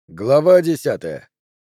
Глава 10.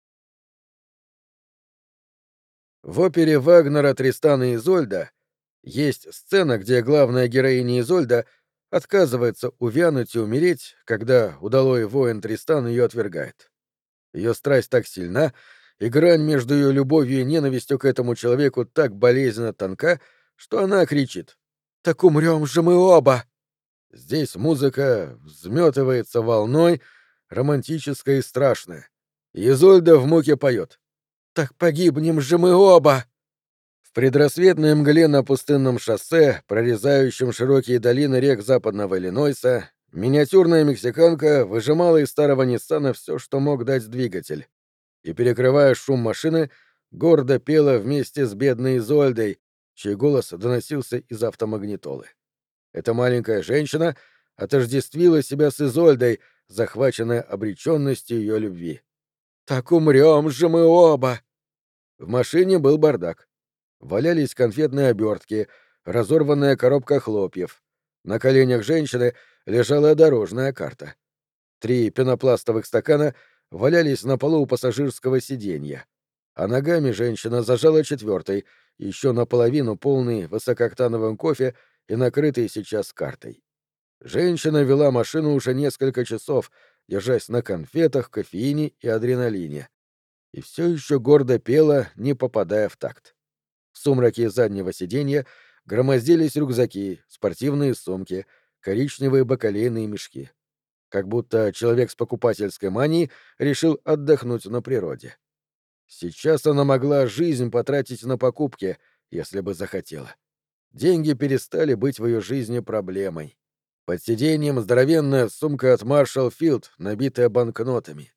В опере Вагнера «Тристан и Изольда» есть сцена, где главная героиня Изольда отказывается увянуть и умереть, когда удалой воин Тристан ее отвергает. Ее страсть так сильна, и грань между ее любовью и ненавистью к этому человеку так болезненно тонка, что она кричит: «Так умрем же мы оба!» Здесь музыка взметывается волной, романтическая и страшная. И Изольда в муке поет: «Так погибнем же мы оба!» В предрассветной мгле на пустынном шоссе, прорезающем широкие долины рек западного Иллинойса, миниатюрная мексиканка выжимала из старого Ниссана все, что мог дать двигатель, и, перекрывая шум машины, гордо пела вместе с бедной Изольдой, чей голос доносился из автомагнитолы. Эта маленькая женщина отождествила себя с Изольдой, захваченная обреченностью ее любви. «Так умрем же мы оба!» В машине был бардак. Валялись конфетные обертки, разорванная коробка хлопьев. На коленях женщины лежала дорожная карта. 3 пенопластовых стакана валялись на полу у пассажирского сиденья. А ногами женщина зажала 4-й, еще наполовину полный высокооктановым кофе и накрытый сейчас картой. Женщина вела машину уже несколько часов, держась на конфетах, кофеине и адреналине. И все еще гордо пела, не попадая в такт. В сумраке заднего сиденья громоздились рюкзаки, спортивные сумки, коричневые бакалейные мешки. Как будто человек с покупательской манией решил отдохнуть на природе. Сейчас она могла жизнь потратить на покупки, если бы захотела. Деньги перестали быть в ее жизни проблемой. Под сиденьем здоровенная сумка от Marshall Field, набитая банкнотами.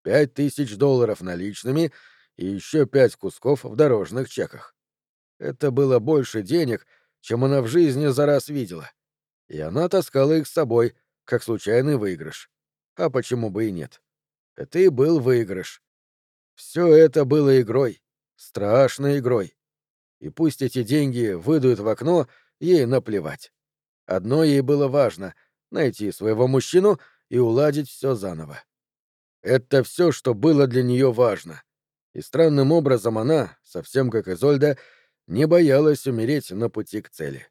$5000 наличными и еще 5 кусков в дорожных чеках. Это было больше денег, чем она в жизни за раз видела. И она таскала их с собой, как случайный выигрыш. А почему бы и нет? Это и был выигрыш. Все это было игрой. Страшной игрой. И пусть эти деньги выйдут в окно, ей наплевать. Одно ей было важно — найти своего мужчину и уладить все заново. Это все, что было для нее важно. И странным образом она, совсем как Изольда, не боялась умереть на пути к цели.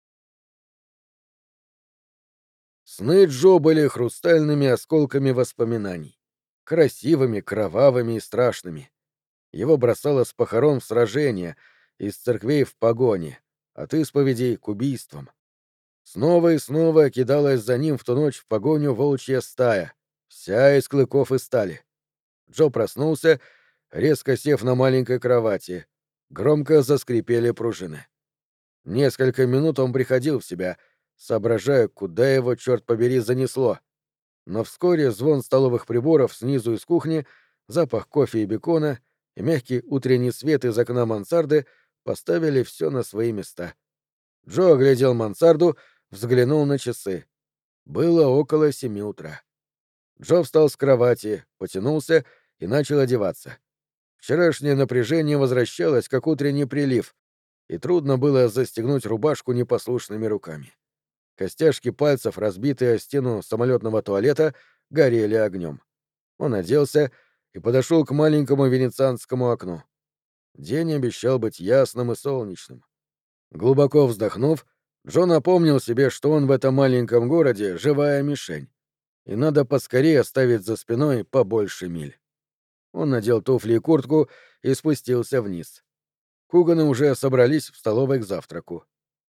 Сны Джо были хрустальными осколками воспоминаний. Красивыми, кровавыми и страшными. Его бросало с похорон в сражения, из церквей в погони, от исповедей к убийствам. Снова и снова кидалась за ним в ту ночь в погоню волчья стая, вся из клыков и стали. Джо проснулся, резко сев на маленькой кровати. Громко заскрипели пружины. Несколько минут он приходил в себя, соображая, куда его, черт побери, занесло. Но вскоре звон столовых приборов снизу из кухни, запах кофе и бекона и мягкий утренний свет из окна мансарды поставили все на свои места. Джо оглядел мансарду, взглянул на часы. Было около 7 утра. Джо встал с кровати, потянулся и начал одеваться. Вчерашнее напряжение возвращалось, как утренний прилив, и трудно было застегнуть рубашку непослушными руками. Костяшки пальцев, разбитые о стену самолетного туалета, горели огнем. Он оделся и подошел к маленькому венецианскому окну. День обещал быть ясным и солнечным. Глубоко вздохнув, Джон напомнил себе, что он в этом маленьком городе — живая мишень, и надо поскорее оставить за спиной побольше миль. Он надел туфли и куртку и спустился вниз. Куганы уже собрались в столовой к завтраку.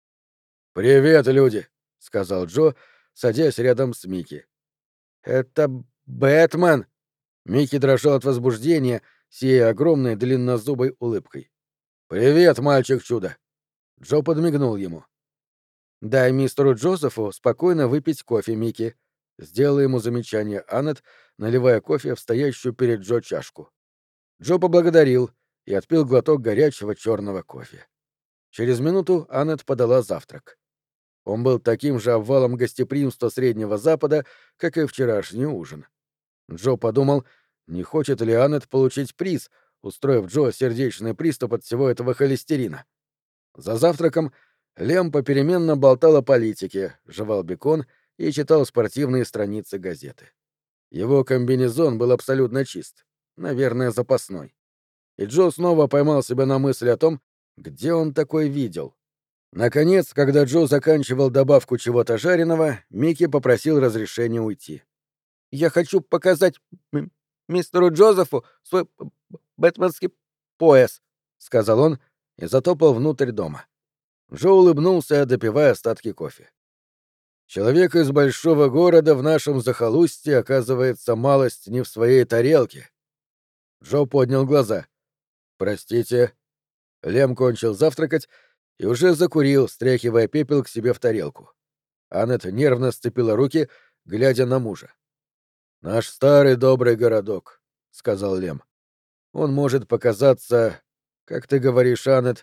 «Привет, люди!» — сказал Джо, садясь рядом с Микки. «Это Бэтмен!» Микки дрожал от возбуждения, сияя огромной длиннозубой улыбкой. «Привет, мальчик-чудо!» Джо подмигнул ему. «Дай мистеру Джозефу спокойно выпить кофе, Микки», — сделала ему замечание Аннет, наливая кофе в стоящую перед Джо чашку. Джо поблагодарил и отпил глоток горячего черного кофе. Через минуту Аннет подала завтрак. Он был таким же обвалом гостеприимства Среднего Запада, как и вчерашний ужин. Джо подумал, не хочет ли Аннет получить приз, устроив Джо сердечный приступ от всего этого холестерина. За завтраком Лем попеременно болтал о политике, жевал бекон и читал спортивные страницы газеты. Его комбинезон был абсолютно чист, наверное, запасной. И Джо снова поймал себя на мысли о том, где он такой видел. Наконец, когда Джо заканчивал добавку чего-то жареного, Микки попросил разрешения уйти. «Я хочу показать мистеру Джозефу свой бэтменский пояс», — сказал он и затопал внутрь дома. Джо улыбнулся, допивая остатки кофе. Человек из большого города в нашем захолустье оказывается малость не в своей тарелке. Джо поднял глаза. «Простите». Лем кончил завтракать и уже закурил, стряхивая пепел к себе в тарелку. Аннет нервно сцепила руки, глядя на мужа. «Наш старый добрый городок», — сказал Лем. «Он может показаться, как ты говоришь, Аннет,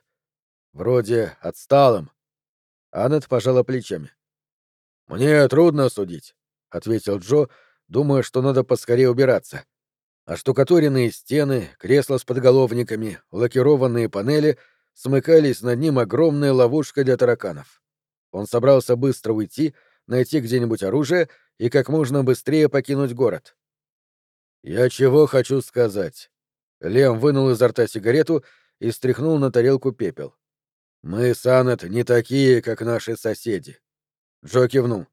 вроде отсталым». Аннет пожала плечами. «Мне трудно судить», — ответил Джо, думая, что надо поскорее убираться. Оштукатуренные стены, кресла с подголовниками, лакированные панели смыкались над ним огромной ловушкой для тараканов. Он собрался быстро уйти, найти где-нибудь оружие и как можно быстрее покинуть город. «Я чего хочу сказать?» Лем вынул изо рта сигарету и стряхнул на тарелку пепел. «Мы с Аннет не такие, как наши соседи». Джо кивнул.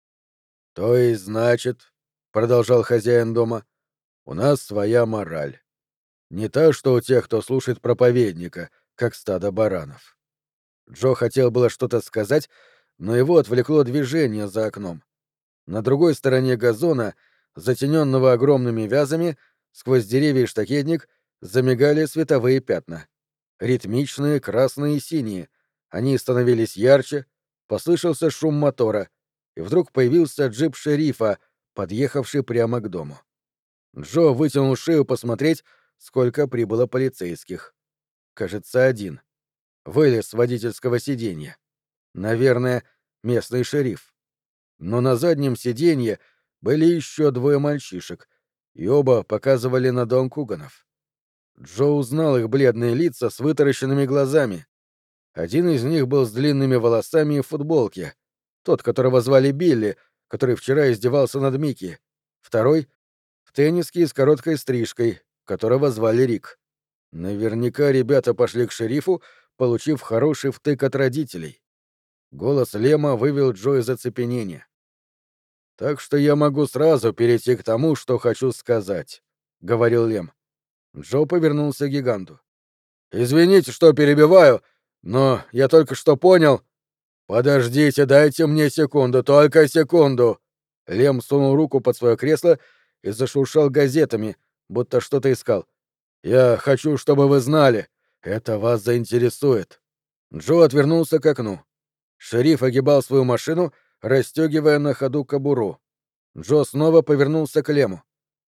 «То есть, значит, — продолжал хозяин дома, — у нас своя мораль. Не та, что у тех, кто слушает проповедника, как стадо баранов». Джо хотел было что-то сказать, но его отвлекло движение за окном. На другой стороне газона, затененного огромными вязами, сквозь деревья и штакетник замигали световые пятна. Ритмичные, красные и синие. Они становились ярче, послышался шум мотора, и вдруг появился джип шерифа, подъехавший прямо к дому. Джо вытянул шею посмотреть, сколько прибыло полицейских. Кажется, один. Вылез с водительского сиденья. Наверное, местный шериф. Но на заднем сиденье были еще двое мальчишек, и оба показывали на дом Куганов. Джо узнал их бледные лица с вытаращенными глазами. Один из них был с длинными волосами и в футболке, тот, которого звали Билли, который вчера издевался над Микки. Второй — в тенниске с короткой стрижкой, которого звали Рик. Наверняка ребята пошли к шерифу, получив хороший втык от родителей. Голос Лема вывел Джо из оцепенения. «Так что я могу сразу перейти к тому, что хочу сказать», — говорил Лем. Джо повернулся к гиганту. «Извините, что перебиваю, но я только что понял...» «Подождите, дайте мне секунду, только секунду!» Лем сунул руку под свое кресло и зашуршал газетами, будто что-то искал. «Я хочу, чтобы вы знали. Это вас заинтересует». Джо отвернулся к окну. Шериф огибал свою машину, расстегивая на ходу кобуру. Джо снова повернулся к Лему.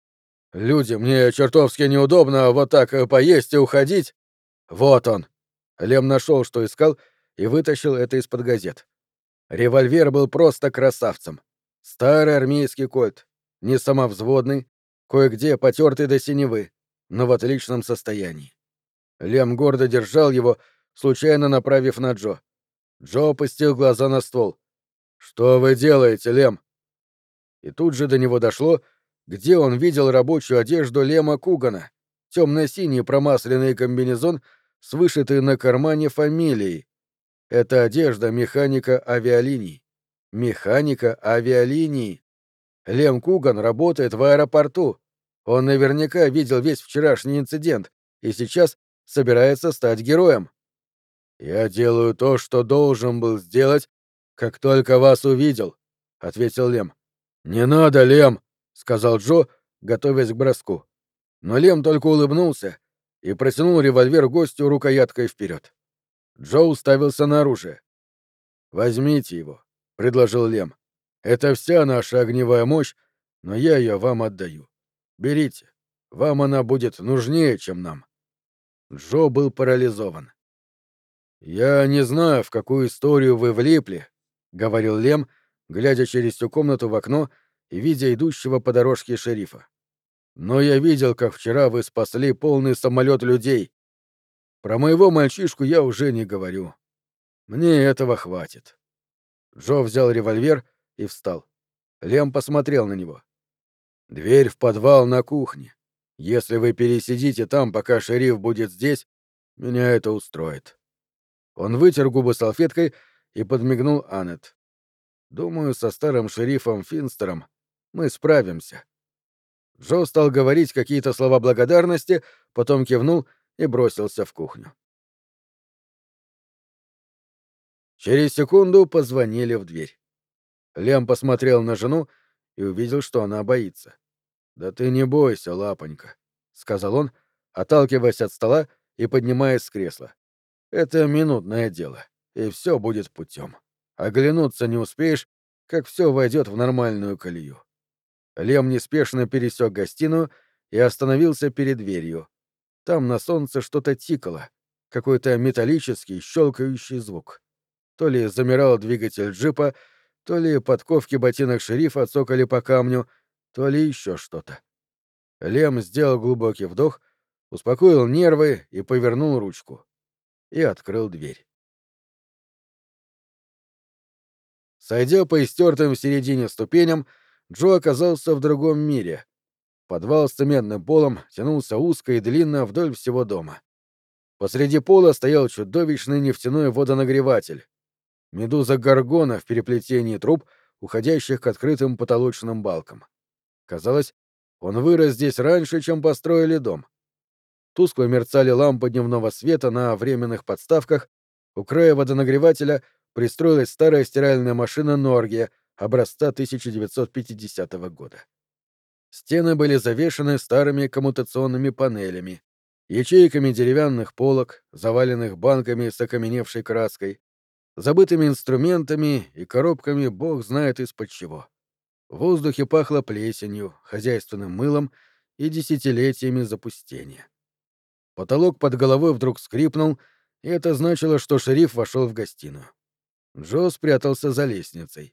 «Люди, мне чертовски неудобно вот так поесть и уходить». «Вот он». Лем нашел, что искал, и вытащил это из-под газет. Револьвер был просто красавцем. Старый армейский кольт, не самовзводный, кое-где потертый до синевы, но в отличном состоянии. Лем гордо держал его, случайно направив на Джо. Джо опустил глаза на ствол. «Что вы делаете, Лем?» И тут же до него дошло, где он видел рабочую одежду Лема Кугана, темно-синий промасленный комбинезон с вышитой на кармане фамилией. Это одежда механика авиалиний. Механика авиалиний. Лем Куган работает в аэропорту. Он наверняка видел весь вчерашний инцидент и сейчас собирается стать героем. «Я делаю то, что должен был сделать, как только вас увидел», — ответил Лем. «Не надо, Лем», — сказал Джо, готовясь к броску. Но Лем только улыбнулся и протянул револьвер гостю рукояткой вперед. Джо уставился на оружие. «Возьмите его», — предложил Лем. «Это вся наша огневая мощь, но я ее вам отдаю. Берите. Вам она будет нужнее, чем нам». Джо был парализован. «Я не знаю, в какую историю вы влипли», — говорил Лем, глядя через всю комнату в окно и видя идущего по дорожке шерифа. «Но я видел, как вчера вы спасли полный самолет людей. Про моего мальчишку я уже не говорю. Мне этого хватит». Джо взял револьвер и встал. Лем посмотрел на него. Дверь в подвал на кухне. Если вы пересидите там, пока шериф будет здесь, меня это устроит». Он вытер губы салфеткой и подмигнул Аннет. «Думаю, со старым шерифом Финстером мы справимся». Джо стал говорить какие-то слова благодарности, потом кивнул и бросился в кухню. Через секунду позвонили в дверь. Лем посмотрел на жену и увидел, что она боится. «Да ты не бойся, лапонька», — сказал он, отталкиваясь от стола и поднимаясь с кресла. «Это минутное дело, и все будет путем. Оглянуться не успеешь, как все войдет в нормальную колею». Лем неспешно пересек гостиную и остановился перед дверью. Там на солнце что-то тикало, какой-то металлический щелкающий звук. То ли замирал двигатель джипа, то ли подковки ботинок шерифа цокали по камню, то ли еще что-то. Лем сделал глубокий вдох, успокоил нервы и повернул ручку. И открыл дверь. Сойдя по истертым в середине ступеням, Джо оказался в другом мире. Подвал с цементным полом тянулся узко и длинно вдоль всего дома. Посреди пола стоял чудовищный нефтяной водонагреватель. Медуза Горгона в переплетении труб, уходящих к открытым потолочным балкам. Казалось, он вырос здесь раньше, чем построили дом. Тускло мерцали лампы дневного света на временных подставках, у края водонагревателя пристроилась старая стиральная машина Норге образца 1950 года. Стены были завешаны старыми коммутационными панелями, ячейками деревянных полок, заваленных банками с окаменевшей краской, забытыми инструментами и коробками бог знает из-под чего. В воздухе пахло плесенью, хозяйственным мылом и десятилетиями запустения. Потолок под головой вдруг скрипнул, и это значило, что шериф вошел в гостиную. Джо спрятался за лестницей.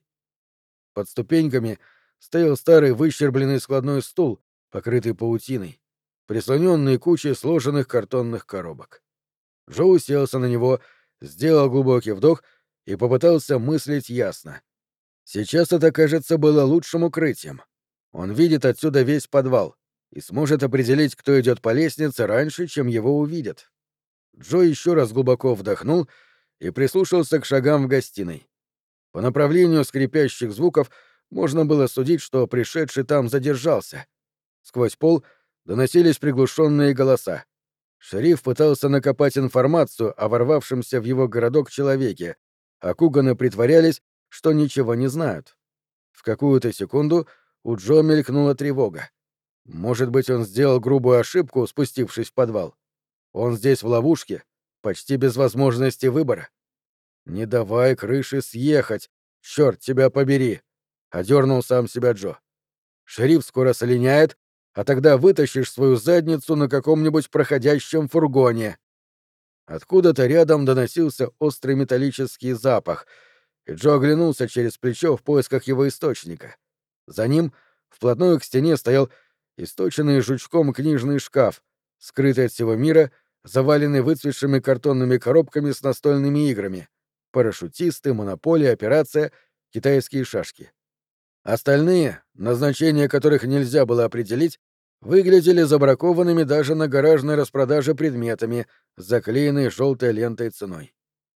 Под ступеньками стоял старый выщербленный складной стул, покрытый паутиной, прислоненный кучей сложенных картонных коробок. Джо уселся на него, сделал глубокий вдох и попытался мыслить ясно. Сейчас это, кажется, было лучшим укрытием. Он видит отсюда весь подвал и сможет определить, кто идет по лестнице раньше, чем его увидят. Джо еще раз глубоко вдохнул и прислушался к шагам в гостиной. По направлению скрипящих звуков можно было судить, что пришедший там задержался. Сквозь пол доносились приглушенные голоса. Шериф пытался накопать информацию о ворвавшемся в его городок человеке, а Куганы притворялись, что ничего не знают. В какую-то секунду у Джо мелькнула тревога. Может быть, он сделал грубую ошибку, спустившись в подвал. Он здесь в ловушке, почти без возможности выбора. «Не давай крыше съехать, черт тебя побери!» — одернул сам себя Джо. «Шериф скоро слиняет, а тогда вытащишь свою задницу на каком-нибудь проходящем фургоне». Откуда-то рядом доносился острый металлический запах, и Джо оглянулся через плечо в поисках его источника. За ним вплотную к стене стоял источенный жучком книжный шкаф, скрытый от всего мира, заваленный выцветшими картонными коробками с настольными играми. Парашютисты, монополия, операция, китайские шашки. Остальные, назначение которых нельзя было определить, выглядели забракованными даже на гаражной распродаже предметами, заклеенной желтой лентой ценой.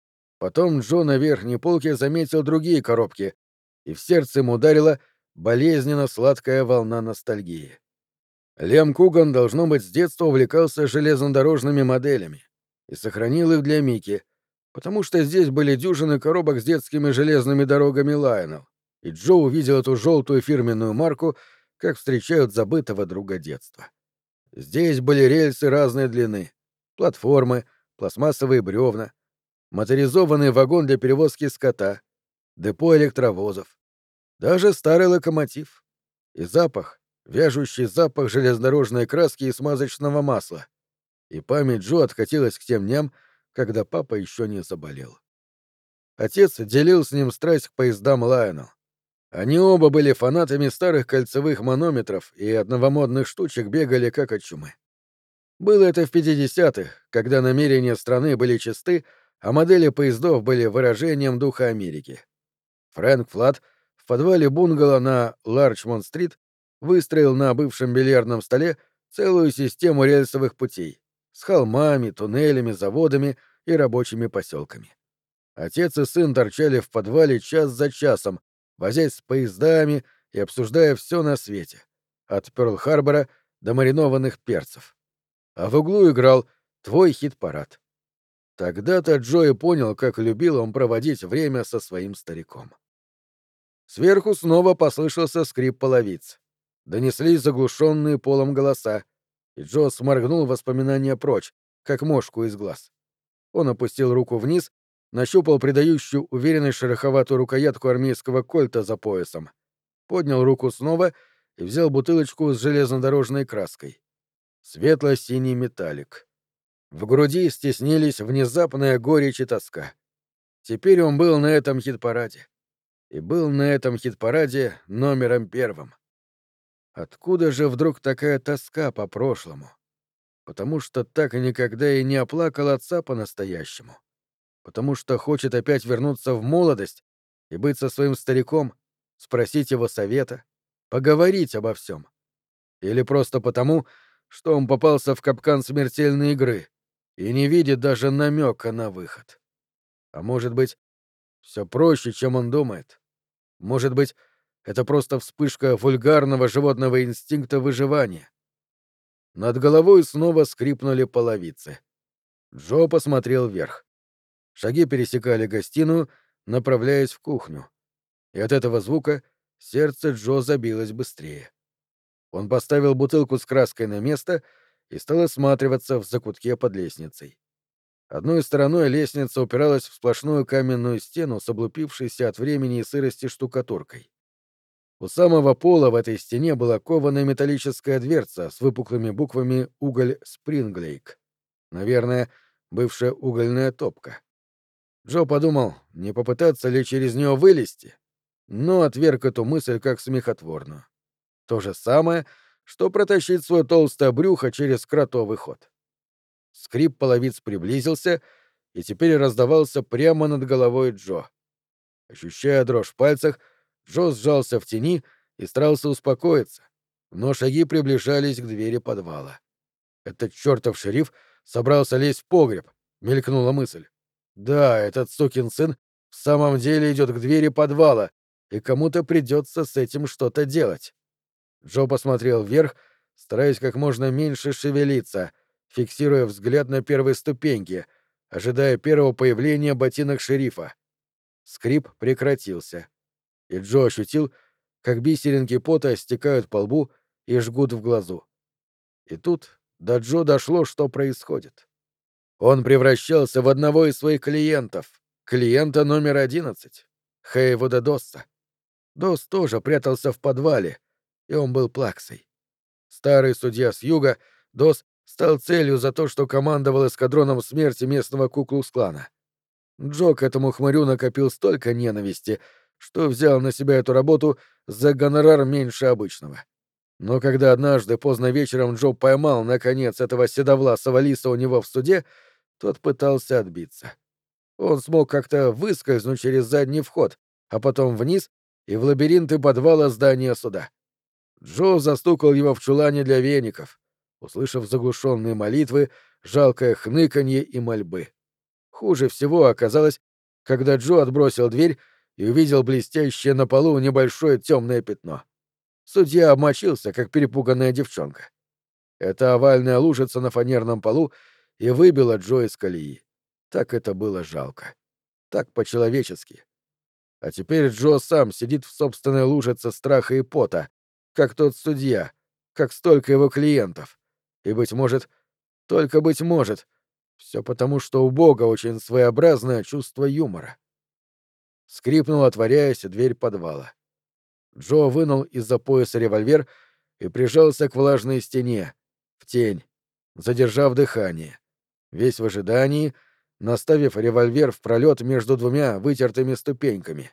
Потом Джо на верхней полке заметил другие коробки, и в сердце ему ударила болезненно сладкая волна ностальгии. Лем Куган, должно быть, с детства увлекался железнодорожными моделями и сохранил их для Мики, потому что здесь были дюжины коробок с детскими железными дорогами Лайонелл, и Джо увидел эту желтую фирменную марку, как встречают забытого друга детства. Здесь были рельсы разной длины, платформы, пластмассовые бревна, моторизованный вагон для перевозки скота, депо электровозов, даже старый локомотив. И запах, вяжущий запах железнодорожной краски и смазочного масла. И память Джо откатилась к тем дням, когда папа еще не заболел. Отец делил с ним страсть к поездам Лайонелл. Они оба были фанатами старых кольцевых манометров и от новомодных штучек бегали как от чумы. Было это в 50-х, когда намерения страны были чисты, а модели поездов были выражением духа Америки. Фрэнк Флат в подвале бунгало на Ларчмонт-стрит выстроил на бывшем бильярдном столе целую систему рельсовых путей с холмами, туннелями, заводами и рабочими поселками. Отец и сын торчали в подвале час за часом, возясь с поездами и обсуждая все на свете, от Пёрл-Харбора до маринованных перцев. А в углу играл «Твой хит-парад». Тогда-то Джо и понял, как любил он проводить время со своим стариком. Сверху снова послышался скрип половиц. Донеслись заглушенные полом голоса, и Джо сморгнул воспоминания прочь, как мошку из глаз. Он опустил руку вниз, нащупал придающую уверенность шероховатую рукоятку армейского кольта за поясом, поднял руку снова и взял бутылочку с железнодорожной краской. Светло-синий металлик. В груди стеснились внезапная горечь и тоска. Теперь он был на этом хит-параде. И был на этом хит-параде номером первым. Откуда же вдруг такая тоска по прошлому? Потому что так и никогда и не оплакал отца по-настоящему. Потому что хочет опять вернуться в молодость и быть со своим стариком, спросить его совета, поговорить обо всем. Или просто потому, что он попался в капкан смертельной игры и не видит даже намека на выход. А может быть, все проще, чем он думает. Может быть, это просто вспышка вульгарного животного инстинкта выживания. Над головой снова скрипнули половицы. Джо посмотрел вверх. Шаги пересекали гостиную, направляясь в кухню. И от этого звука сердце Джо забилось быстрее. Он поставил бутылку с краской на место и стал осматриваться в закутке под лестницей. Одной стороной лестница упиралась в сплошную каменную стену с облупившейся от времени и сырости штукатуркой. У самого пола в этой стене была кованая металлическая дверца с выпуклыми буквами «Уголь Спринглейк». Наверное, бывшая угольная топка. Джо подумал, не попытаться ли через нее вылезти, но отверг эту мысль как смехотворную. То же самое, что протащить свое толстое брюхо через кротовый ход. Скрип половиц приблизился и теперь раздавался прямо над головой Джо. Ощущая дрожь в пальцах, Джо сжался в тени и старался успокоиться, но шаги приближались к двери подвала. Этот чертов шериф собрался лезть в погреб, мелькнула мысль. Да, этот сукин сын в самом деле идет к двери подвала, и кому-то придется с этим что-то делать. Джо посмотрел вверх, стараясь как можно меньше шевелиться, фиксируя взгляд на первой ступеньке, ожидая первого появления ботинок шерифа. Скрип прекратился, и Джо ощутил, как бисеринки пота стекают по лбу и жгут в глазу. И тут до Джо дошло, что происходит. Он превращался в одного из своих клиентов, клиента номер 11, Хейвуда Досса. Досс тоже прятался в подвале, и он был плаксой. Старый судья с юга, Досс стал целью за то, что командовал эскадроном смерти местного Ку-Клукс-клана. Джо к этому хмырю накопил столько ненависти, что взял на себя эту работу за гонорар меньше обычного. Но когда однажды поздно вечером Джо поймал, наконец, этого седовласого лиса у него в суде, тот пытался отбиться. Он смог как-то выскользнуть через задний вход, а потом вниз и в лабиринты подвала здания суда. Джо застукал его в чулане для веников, услышав заглушенные молитвы, жалкое хныканье и мольбы. Хуже всего оказалось, когда Джо отбросил дверь и увидел блестящее на полу небольшое темное пятно. Судья обмочился, как перепуганная девчонка. Эта овальная лужица на фанерном полу и выбила Джо из колеи. Так это было жалко. Так по-человечески. А теперь Джо сам сидит в собственной лужице страха и пота, как тот судья, как столько его клиентов. И, быть может, только быть может, все потому, что у Бога очень своеобразное чувство юмора. Скрипнула, отворяясь, дверь подвала. Джо вынул из-за пояса револьвер и прижался к влажной стене, в тень, задержав дыхание, весь в ожидании, наставив револьвер в пролет между двумя вытертыми ступеньками.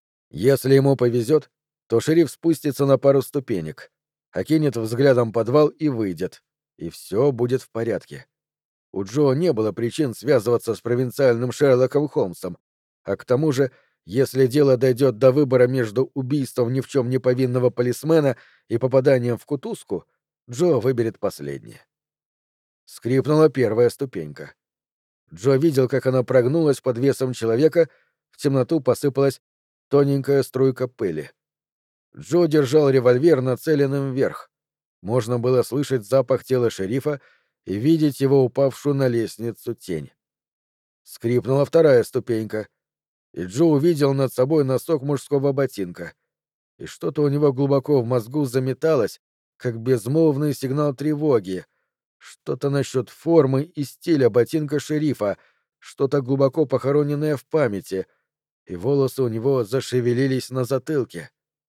Если ему повезет, то шериф спустится на пару ступенек, окинет взглядом подвал и выйдет, и все будет в порядке. У Джо не было причин связываться с провинциальным Шерлоком Холмсом, а к тому же если дело дойдет до выбора между убийством ни в чем не повинного полисмена и попаданием в кутузку, Джо выберет последнее. Скрипнула первая ступенька. Джо видел, как она прогнулась под весом человека, в темноту посыпалась тоненькая струйка пыли. Джо держал револьвер нацеленным вверх. Можно было слышать запах тела шерифа и видеть его упавшую на лестницу тень. Скрипнула вторая ступенька, и Джо увидел над собой носок мужского ботинка. И что-то у него глубоко в мозгу заметалось, как безмолвный сигнал тревоги. Что-то насчет формы и стиля ботинка шерифа, что-то глубоко похороненное в памяти, и волосы у него зашевелились на затылке.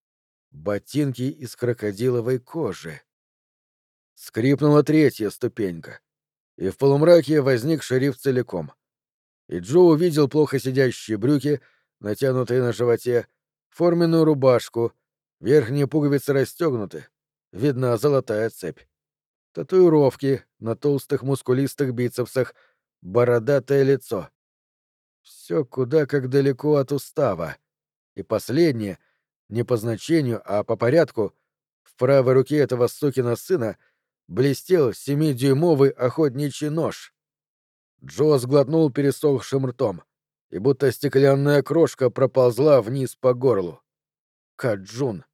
Ботинки из крокодиловой кожи. Скрипнула третья ступенька, и в полумраке возник шериф целиком. И Джо увидел плохо сидящие брюки, натянутые на животе, форменную рубашку, верхние пуговицы расстегнуты, видна золотая цепь. Татуировки на толстых мускулистых бицепсах, бородатое лицо. Все куда как далеко от устава. И последнее, не по значению, а по порядку, в правой руке этого сукина сына блестел 7-дюймовый охотничий нож. Джо сглотнул пересохшим ртом, и будто стеклянная крошка проползла вниз по горлу. Каджун.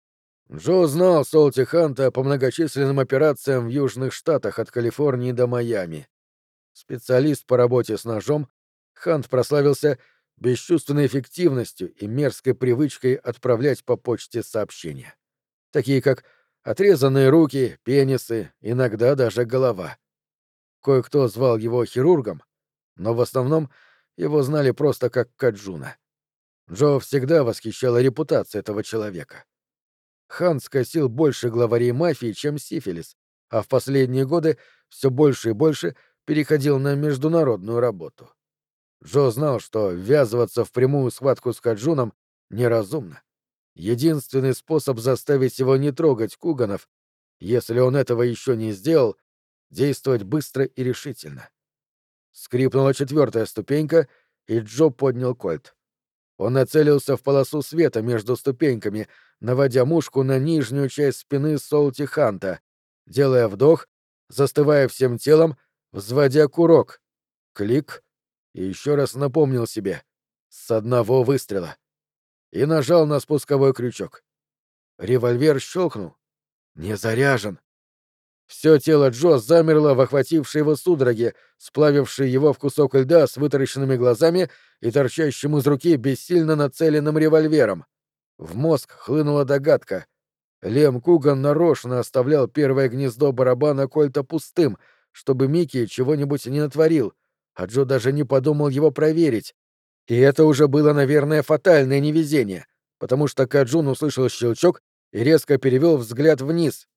Джо знал Солти Ханта по многочисленным операциям в Южных Штатах от Калифорнии до Майами. Специалист по работе с ножом, Хант прославился бесчувственной эффективностью и мерзкой привычкой отправлять по почте сообщения. Такие как отрезанные руки, пенисы, иногда даже голова. Кое-кто звал его хирургом, но в основном его знали просто как Каджуна. Джо всегда восхищала репутация этого человека. Хан скосил больше главарей мафии, чем сифилис, а в последние годы все больше и больше переходил на международную работу. Джо знал, что ввязываться в прямую схватку с Каджуном неразумно. Единственный способ заставить его не трогать Куганов, если он этого еще не сделал, действовать быстро и решительно. Скрипнула четвертая ступенька, и Джо поднял кольт. Он нацелился в полосу света между ступеньками, наводя мушку на нижнюю часть спины Солти Ханта, делая вдох, застывая всем телом, взводя курок. Клик, и еще раз напомнил себе. С одного выстрела. И нажал на спусковой крючок. Револьвер щелкнул. Не заряжен. Все тело Джо замерло в охватившей его судороге, сплавившей его в кусок льда с вытаращенными глазами и торчащим из руки бессильно нацеленным револьвером. В мозг хлынула догадка. Лем Куган нарочно оставлял первое гнездо барабана кольта пустым, чтобы Микки чего-нибудь не натворил, а Джо даже не подумал его проверить. И это уже было, наверное, фатальное невезение, потому что Каджун услышал щелчок и резко перевел взгляд вниз.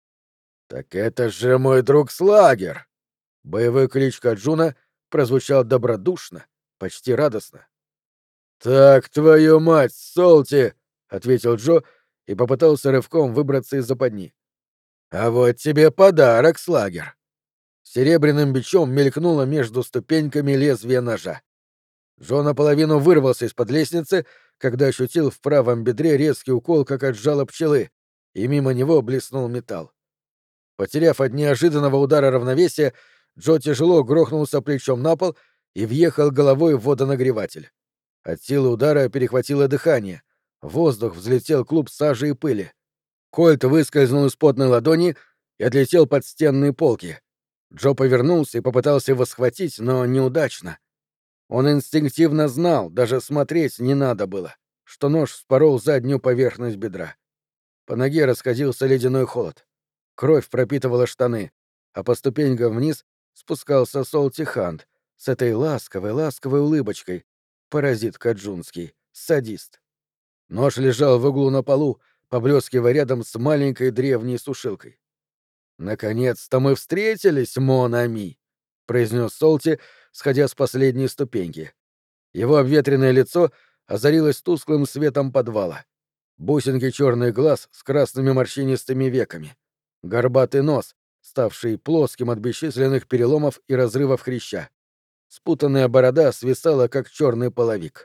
«Так это же мой друг Слагер!» Боевой клич Каджуна прозвучал добродушно, почти радостно. «Так, твою мать, Солти!» — ответил Джо и попытался рывком выбраться из западни. «А вот тебе подарок, Слагер!» Серебряным бичом мелькнуло между ступеньками лезвие ножа. Джо наполовину вырвался из-под лестницы, когда ощутил в правом бедре резкий укол, как от жала пчелы, и мимо него блеснул металл. Потеряв от неожиданного удара равновесия, Джо тяжело грохнулся плечом на пол и въехал головой в водонагреватель. От силы удара перехватило дыхание. В воздух взлетел клуб сажи и пыли. Кольт выскользнул из потной ладони и отлетел под стенные полки. Джо повернулся и попытался его схватить, но неудачно. Он инстинктивно знал, даже смотреть не надо было, что нож вспорол заднюю поверхность бедра. По ноге расходился ледяной холод. Кровь пропитывала штаны, а по ступенькам вниз спускался Солти Хант с этой ласковой улыбочкой. Паразит каджунский, садист. Нож лежал в углу на полу, поблескивая рядом с маленькой древней сушилкой. «Наконец-то мы встретились, Мон Ами», — произнес Солти, сходя с последней ступеньки. Его обветренное лицо озарилось тусклым светом подвала. Бусинки черных глаз с красными морщинистыми веками. Горбатый нос, ставший плоским от бесчисленных переломов и разрывов хряща. Спутанная борода свисала, как черный половик.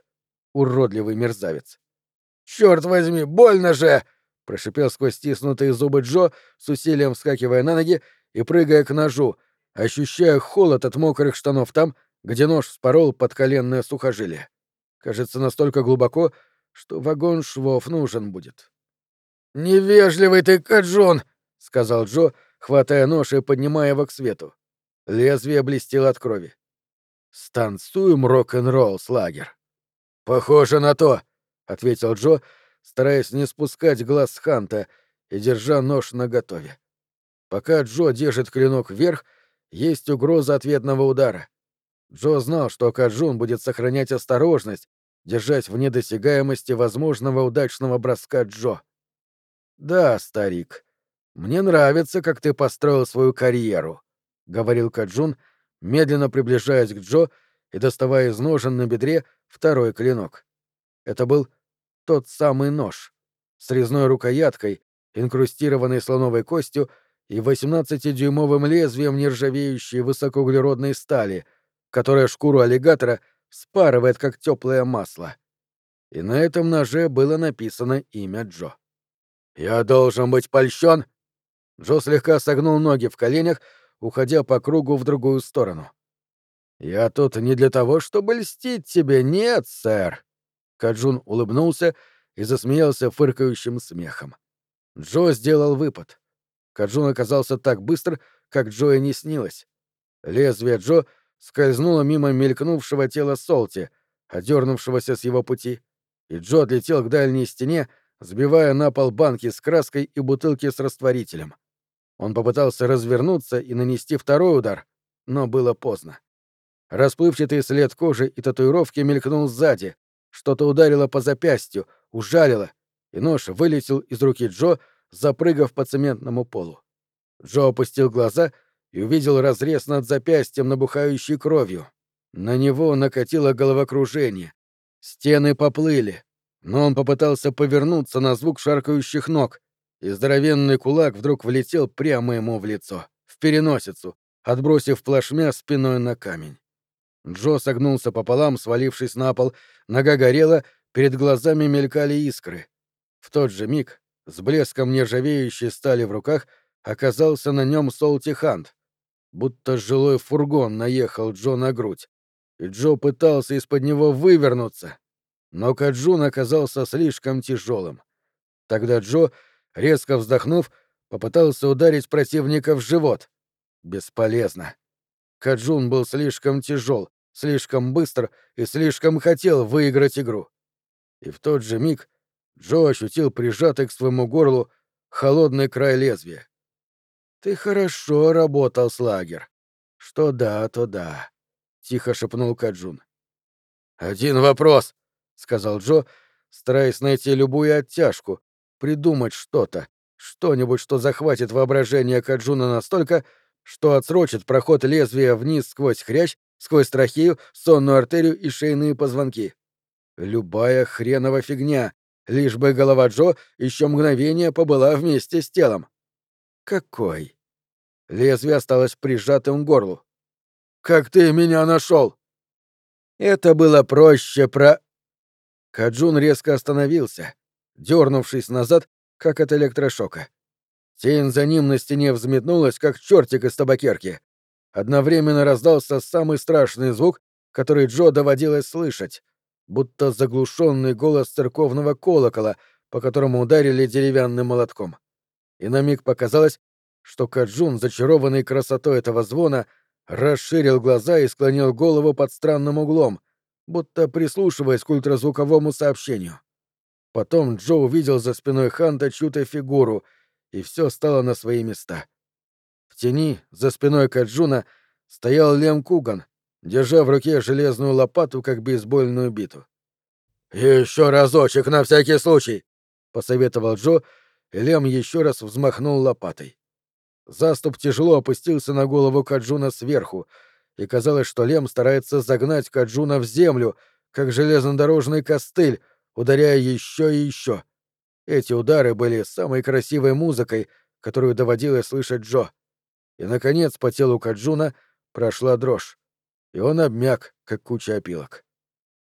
уродливый мерзавец. «Чёрт возьми, больно же!» — прошипел сквозь стиснутые зубы Джо, с усилием вскакивая на ноги и прыгая к ножу, ощущая холод от мокрых штанов там, где нож вспорол подколенное сухожилие. Кажется, настолько глубоко, что вагон швов нужен будет. «Невежливый ты, Каджун!» — сказал Джо, хватая нож и поднимая его к свету. Лезвие блестело от крови. «Станцуем рок-н-ролл, Слагер». «Похоже на то», — ответил Джо, стараясь не спускать глаз с Ханта и держа нож наготове. Пока Джо держит клинок вверх, есть угроза ответного удара. Джо знал, что Каджун будет сохранять осторожность, держась в недосягаемости возможного удачного броска Джо. «Да, старик, мне нравится, как ты построил свою карьеру», — говорил Каджун, медленно приближаясь к Джо и доставая из ножен на бедре второй клинок. Это был тот самый нож с резной рукояткой, инкрустированной слоновой костью и 18-дюймовым лезвием нержавеющей высокоуглеродной стали, которая шкуру аллигатора спарывает, как теплое масло. И на этом ноже было написано имя Джо. «Я должен быть польщен!» Джо слегка согнул ноги в коленях, уходя по кругу в другую сторону. «Я тут не для того, чтобы льстить тебе, нет, сэр!» Каджун улыбнулся и засмеялся фыркающим смехом. Джо сделал выпад. Каджун оказался так быстр, как Джо и не снилось. Лезвие Джо скользнуло мимо мелькнувшего тела Солти, одернувшегося с его пути, и Джо отлетел к дальней стене, сбивая на пол банки с краской и бутылки с растворителем. Он попытался развернуться и нанести второй удар, но было поздно. Расплывчатый след кожи и татуировки мелькнул сзади, что-то ударило по запястью, ужалило, и нож вылетел из руки Джо, запрыгав по цементному полу. Джо опустил глаза и увидел разрез над запястьем, набухающий кровью. На него накатило головокружение. Стены поплыли, но он попытался повернуться на звук шаркающих ног, и здоровенный кулак вдруг влетел прямо ему в лицо, в переносицу, отбросив плашмя спиной на камень. Джо согнулся пополам, свалившись на пол, нога горела, перед глазами мелькали искры. В тот же миг, с блеском нержавеющей стали в руках, оказался на нем Солти Хант. Будто жилой фургон наехал Джо на грудь, и Джо пытался из-под него вывернуться. Но Каджун оказался слишком тяжелым. Тогда Джо, резко вздохнув, попытался ударить противника в живот. Бесполезно. Каджун был слишком тяжел, слишком быстр и слишком хотел выиграть игру. И в тот же миг Джо ощутил прижатый к своему горлу холодный край лезвия. «Ты хорошо работал, Слагер. Что да, то да», — тихо шепнул Каджун. «Один вопрос», — сказал Джо, стараясь найти любую оттяжку, придумать что-то, что-нибудь, что захватит воображение Каджуна настолько, что отсрочит проход лезвия вниз сквозь хрящ, сквозь трахею, сонную артерию и шейные позвонки. Любая хренова фигня, лишь бы голова Джо еще мгновение побыла вместе с телом. «Какой?» Лезвие осталось прижатым к горлу. «Как ты меня нашел?» «Это было проще Каджун резко остановился, дернувшись назад, как от электрошока. Тень за ним на стене взметнулась, как чертик из табакерки. Одновременно раздался самый страшный звук, который Джо доводилось слышать, будто заглушенный голос церковного колокола, по которому ударили деревянным молотком. И на миг показалось, что Каджун, зачарованный красотой этого звона, расширил глаза и склонил голову под странным углом, будто прислушиваясь к ультразвуковому сообщению. Потом Джо увидел за спиной Ханта чью-то фигуру, и все стало на свои места. В тени, за спиной Каджуна, стоял Лем Куган, держа в руке железную лопату, как бейсбольную биту. «Еще разочек на всякий случай!» — посоветовал Джо, и Лем еще раз взмахнул лопатой. Заступ тяжело опустился на голову Каджуна сверху, и казалось, что Лем старается загнать Каджуна в землю, как железнодорожный костыль, ударяя еще и еще. Эти удары были самой красивой музыкой, которую доводилось слышать Джо. И, наконец, по телу Каджуна прошла дрожь, и он обмяк, как куча опилок.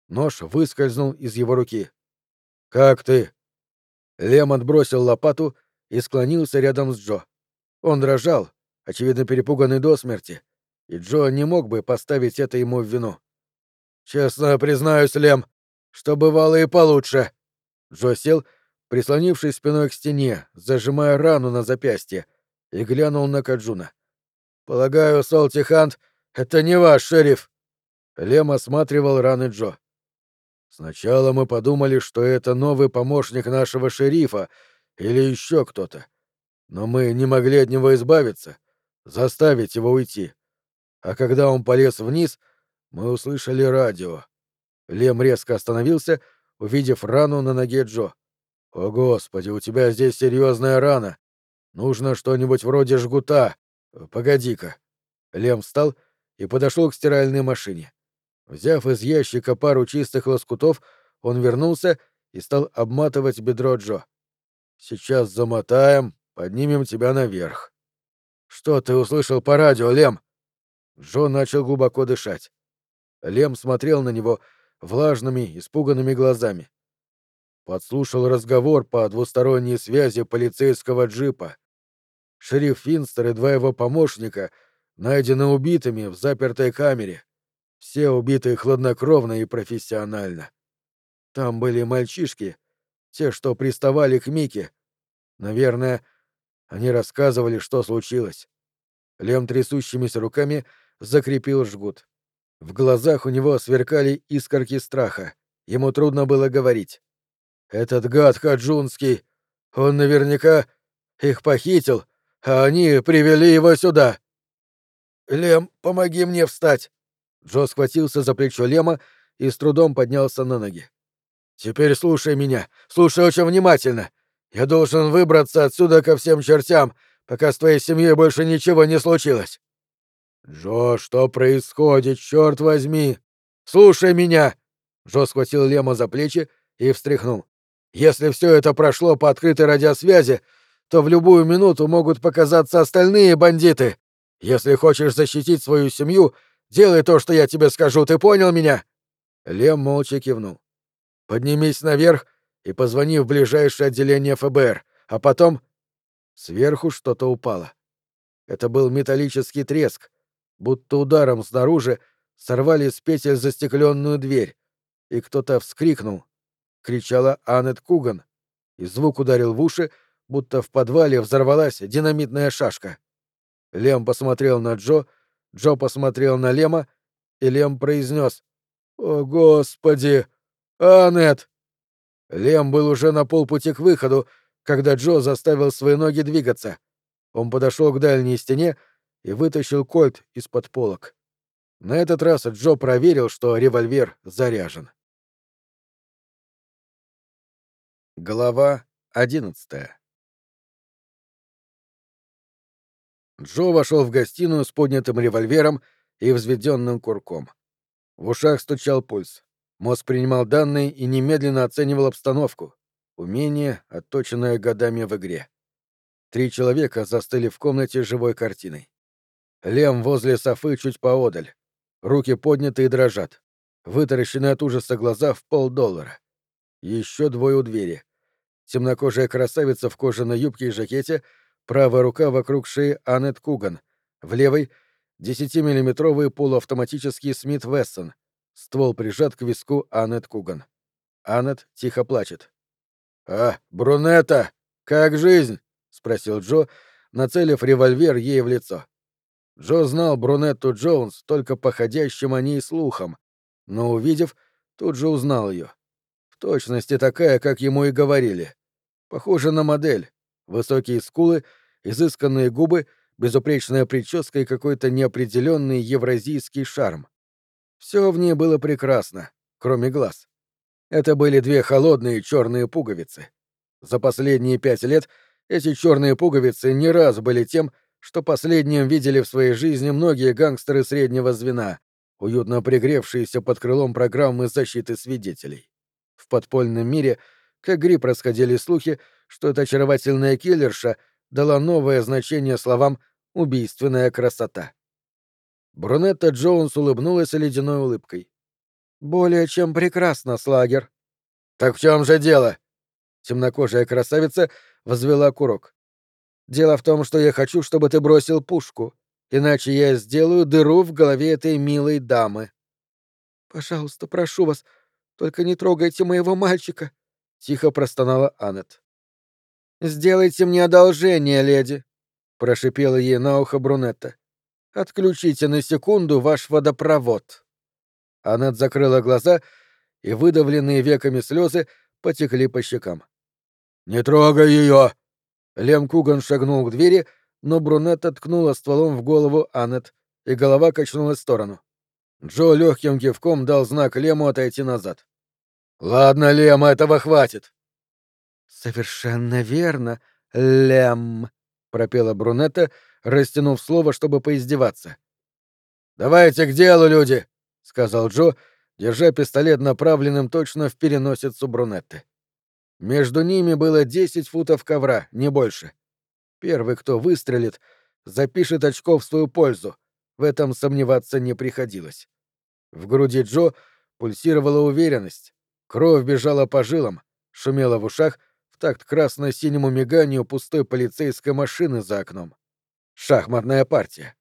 Нож выскользнул из его руки. «Как ты?» Лем отбросил лопату и склонился рядом с Джо. Он дрожал, очевидно перепуганный до смерти, и Джо не мог бы поставить это ему в вину. «Честно признаюсь, Лем, что бывало и получше». Джо сел, прислонившись спиной к стене, зажимая рану на запястье, и глянул на Каджуна. «Полагаю, Солти Хант, это не ваш шериф?» Лем осматривал раны Джо. «Сначала мы подумали, что это новый помощник нашего шерифа или еще кто-то. Но мы не могли от него избавиться, заставить его уйти. А когда он полез вниз, мы услышали радио». Лем резко остановился, увидев рану на ноге Джо. «О, Господи, у тебя здесь серьезная рана. Нужно что-нибудь вроде жгута. Погоди-ка». Лем встал и подошел к стиральной машине. Взяв из ящика пару чистых лоскутов, он вернулся и стал обматывать бедро Джо. «Сейчас замотаем, поднимем тебя наверх». «Что ты услышал по радио, Лем?» Джо начал глубоко дышать. Лем смотрел на него влажными, испуганными глазами. Подслушал разговор по двусторонней связи полицейского джипа. Шериф Финстер и два его помощника найдены убитыми в запертой камере. Все убиты хладнокровно и профессионально. Там были мальчишки, те, что приставали к Мике. Наверное, они рассказывали, что случилось. Лем трясущимися руками закрепил жгут. В глазах у него сверкали искорки страха. Ему трудно было говорить. «Этот гад Хаджунский, он наверняка их похитил, а они привели его сюда». «Лем, помоги мне встать!» Джо схватился за плечо Лема и с трудом поднялся на ноги. «Теперь слушай меня, слушай очень внимательно. Я должен выбраться отсюда ко всем чертям, пока с твоей семьей больше ничего не случилось». «Джо, что происходит, черт возьми? Слушай меня!» Джо схватил Лема за плечи и встряхнул. «Если все это прошло по открытой радиосвязи, то в любую минуту могут показаться остальные бандиты. Если хочешь защитить свою семью, делай то, что я тебе скажу, ты понял меня?» Лем молча кивнул. «Поднимись наверх и позвони в ближайшее отделение ФБР, а потом...» Сверху что-то упало. Это был металлический треск, будто ударом снаружи сорвали с петель застекленную дверь, и кто-то вскрикнул. Кричала Аннет Куган, и звук ударил в уши, будто в подвале взорвалась динамитная шашка. Лем посмотрел на Джо, Джо посмотрел на Лема, и Лем произнес: «О, Господи! Аннет!» Лем был уже на полпути к выходу, когда Джо заставил свои ноги двигаться. Он подошел к дальней стене и вытащил кольт из-под полок. На этот раз Джо проверил, что револьвер заряжен. Глава 11. Джо вошел в гостиную с поднятым револьвером и взведенным курком. В ушах стучал пульс. Мозг принимал данные и немедленно оценивал обстановку. Умение, отточенное годами в игре. 3 человека застыли в комнате живой картиной. Лем возле софы чуть поодаль. Руки подняты и дрожат. Вытаращенные от ужаса глаза в $5. Еще 2 у двери. Темнокожая красавица в кожаной юбке и жакете, правая рука вокруг шеи Аннет Куган, в левой — 10-миллиметровый полуавтоматический Смит Вессон. Ствол прижат к виску Аннет Куган. Аннет тихо плачет. «А, брюнетта, как жизнь?» — спросил Джо, нацелив револьвер ей в лицо. Джо знал брюнетту Джонс только по ходящим о ней слухам, но, увидев, тут же узнал ее. В точности такая, как ему и говорили. Похожа на модель. Высокие скулы, изысканные губы, безупречная прическа и какой-то неопределенный евразийский шарм. Все в ней было прекрасно, кроме глаз. Это были 2 холодные черные пуговицы. За последние 5 лет эти черные пуговицы не раз были тем, что последним видели в своей жизни многие гангстеры среднего звена, уютно пригревшиеся под крылом программы защиты свидетелей. В подпольном мире, как гриб, расходили слухи, что эта очаровательная киллерша дала новое значение словам «убийственная красота». Брюнетта Джонс улыбнулась ледяной улыбкой. Более чем прекрасно, Слагер. Так в чем же дело? Темнокожая красавица возвела курок. Дело в том, что я хочу, чтобы ты бросил пушку, иначе я сделаю дыру в голове этой милой дамы. Пожалуйста, прошу вас, только не трогайте моего мальчика, тихо простонала Аннет. Сделайте мне одолжение, леди, прошипела ей на ухо брюнетта. Отключите на секунду ваш водопровод. Аннет закрыла глаза, и выдавленные веками слезы потекли по щекам. «Не трогай ее!» Лем Куган шагнул к двери, но брюнетта ткнула стволом в голову Аннет, и голова качнулась в сторону. Джо легким кивком дал знак Лему отойти назад. «Ладно, Лем, этого хватит!» «Совершенно верно, Лем», — пропела брюнетта, растянув слово, чтобы поиздеваться. «Давайте к делу, люди!» — сказал Джо, держа пистолет направленным точно в переносицу брюнетты. Между ними было 10 футов ковра, не больше. Первый, кто выстрелит, запишет очко в свою пользу. В этом сомневаться не приходилось. В груди Джо пульсировала уверенность. Кровь бежала по жилам, шумела в ушах в такт красно-синему миганию пустой полицейской машины за окном. Шахматная партия.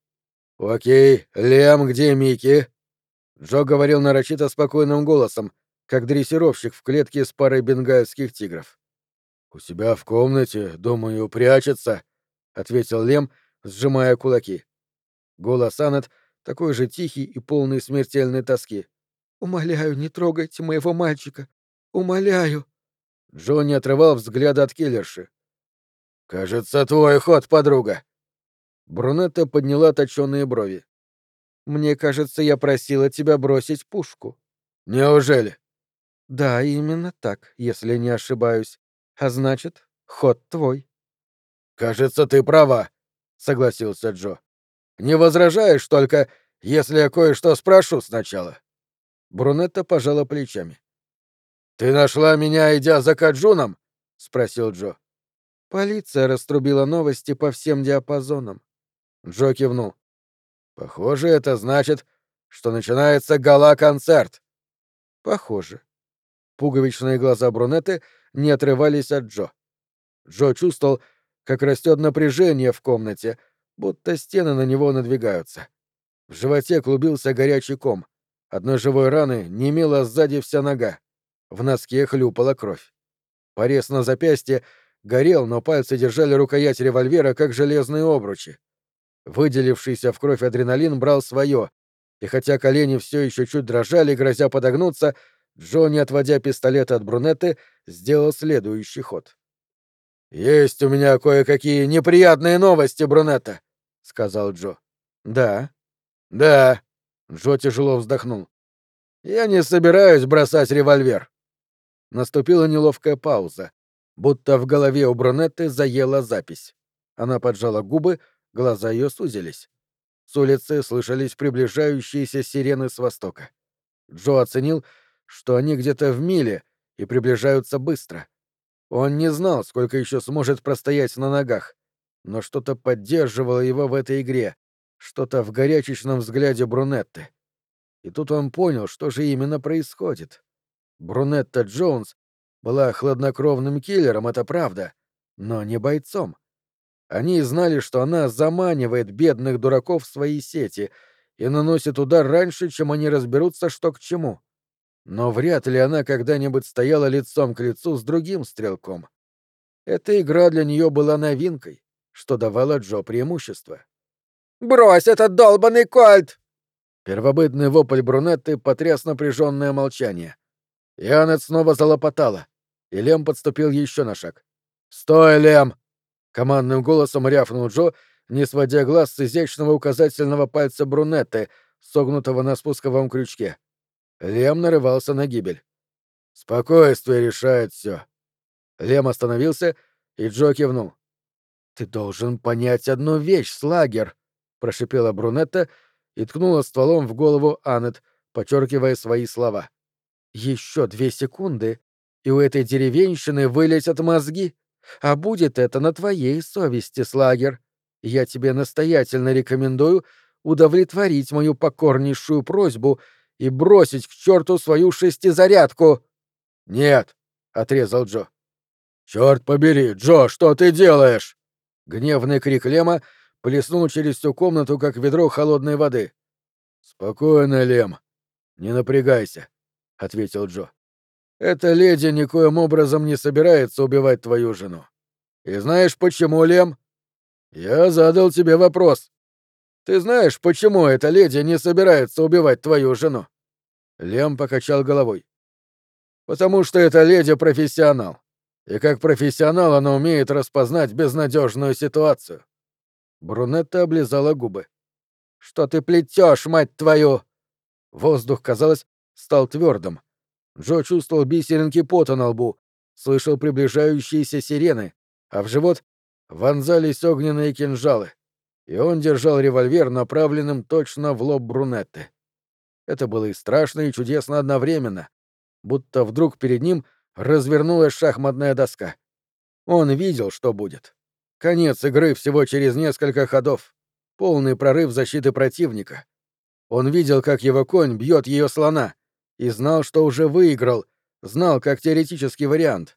«Окей, Лем, где Микки?» Джо говорил нарочито спокойным голосом, как дрессировщик в клетке с парой бенгальских тигров. «У себя в комнате, думаю, прячется», — ответил Лем, сжимая кулаки. Голос Аннет такой же тихий и полный смертельной тоски. «Умоляю, не трогайте моего мальчика! Умоляю!» Джо не отрывал взгляда от киллерши. «Кажется, твой ход, подруга!» Брунетта подняла точёные брови. «Мне кажется, я просила тебя бросить пушку». «Неужели?» «Да, именно так, если не ошибаюсь. А значит, ход твой». «Кажется, ты права», — согласился Джо. «Не возражаешь только, если я кое-что спрошу сначала?» Брунетта пожала плечами. «Ты нашла меня, идя за Каджуном?» — спросил Джо. «Полиция раструбила новости по всем диапазонам». Джо кивнул. «Похоже, это значит, что начинается гала-концерт». «Похоже». Пуговичные глаза брюнетты не отрывались от Джо. Джо чувствовал, как растет напряжение в комнате, будто стены на него надвигаются. В животе клубился горячий ком. Одной живой раны немела сзади вся нога. В носке хлюпала кровь. Порез на запястье горел, но пальцы держали рукоять револьвера, как железные обручи. Выделившийся в кровь адреналин брал свое, и хотя колени все еще чуть дрожали, грозя подогнуться, Джо, не отводя пистолет от брюнетты, сделал следующий ход. «Есть у меня кое-какие неприятные новости, брюнетта», — сказал Джо. «Да». «Да». Джо тяжело вздохнул. «Я не собираюсь бросать револьвер». Наступила неловкая пауза, будто в голове у брюнетты заела запись. Она поджала губы, глаза ее сузились. С улицы слышались приближающиеся сирены с востока. Джо оценил, что они где-то в миле и приближаются быстро. Он не знал, сколько еще сможет простоять на ногах, но что-то поддерживало его в этой игре, что-то в горячечном взгляде брюнетты. И тут он понял, что же именно происходит. Брюнетта Джонс была хладнокровным киллером, это правда, но не бойцом. Они знали, что она заманивает бедных дураков в свои сети и наносит удар раньше, чем они разберутся, что к чему. Но вряд ли она когда-нибудь стояла лицом к лицу с другим стрелком. Эта игра для нее была новинкой, что давало Джо преимущество. «Брось этот долбанный кольт!» Первобытный вопль брюнетты потряс напряженное молчание. Янет снова залопотала, и Лем подступил еще на шаг. «Стой, Лем!» — командным голосом рявкнул Джо, не сводя глаз с изящного указательного пальца брюнетты, согнутого на спусковом крючке. Лем нарывался на гибель. «Спокойствие решает все. Лем остановился, и Джо кивнул. «Ты должен понять одну вещь, Слагер!» — прошипела брюнетта и ткнула стволом в голову Аннет, подчеркивая свои слова. «Еще 2 секунды, и у этой деревенщины вылетят мозги. А будет это на твоей совести, Слагер. Я тебе настоятельно рекомендую удовлетворить мою покорнейшую просьбу и бросить к черту свою шестизарядку. «Нет», — отрезал Джо. «Черт побери, Джо, что ты делаешь?» Гневный крик Лема плеснул через всю комнату, как ведро холодной воды. «Спокойно, Лем. Не напрягайся», — ответил Джо. «Эта леди никоим образом не собирается убивать твою жену. И знаешь почему, Лем? Я задал тебе вопрос. Ты знаешь, почему эта леди не собирается убивать твою жену?» Лем покачал головой. «Потому что эта леди профессионал. И как профессионал она умеет распознать безнадежную ситуацию». Брунетта облизала губы. «Что ты плетешь, мать твою?» Воздух, казалось, стал твердым. Джо чувствовал бисеринки пота на лбу, слышал приближающиеся сирены, а в живот вонзались огненные кинжалы, и он держал револьвер, направленным точно в лоб Брунетты. Это было и страшно, и чудесно одновременно, будто вдруг перед ним развернулась шахматная доска. Он видел, что будет. Конец игры всего через несколько ходов, полный прорыв защиты противника. Он видел, как его конь бьет ее слона, и знал, что уже выиграл, знал, как теоретический вариант.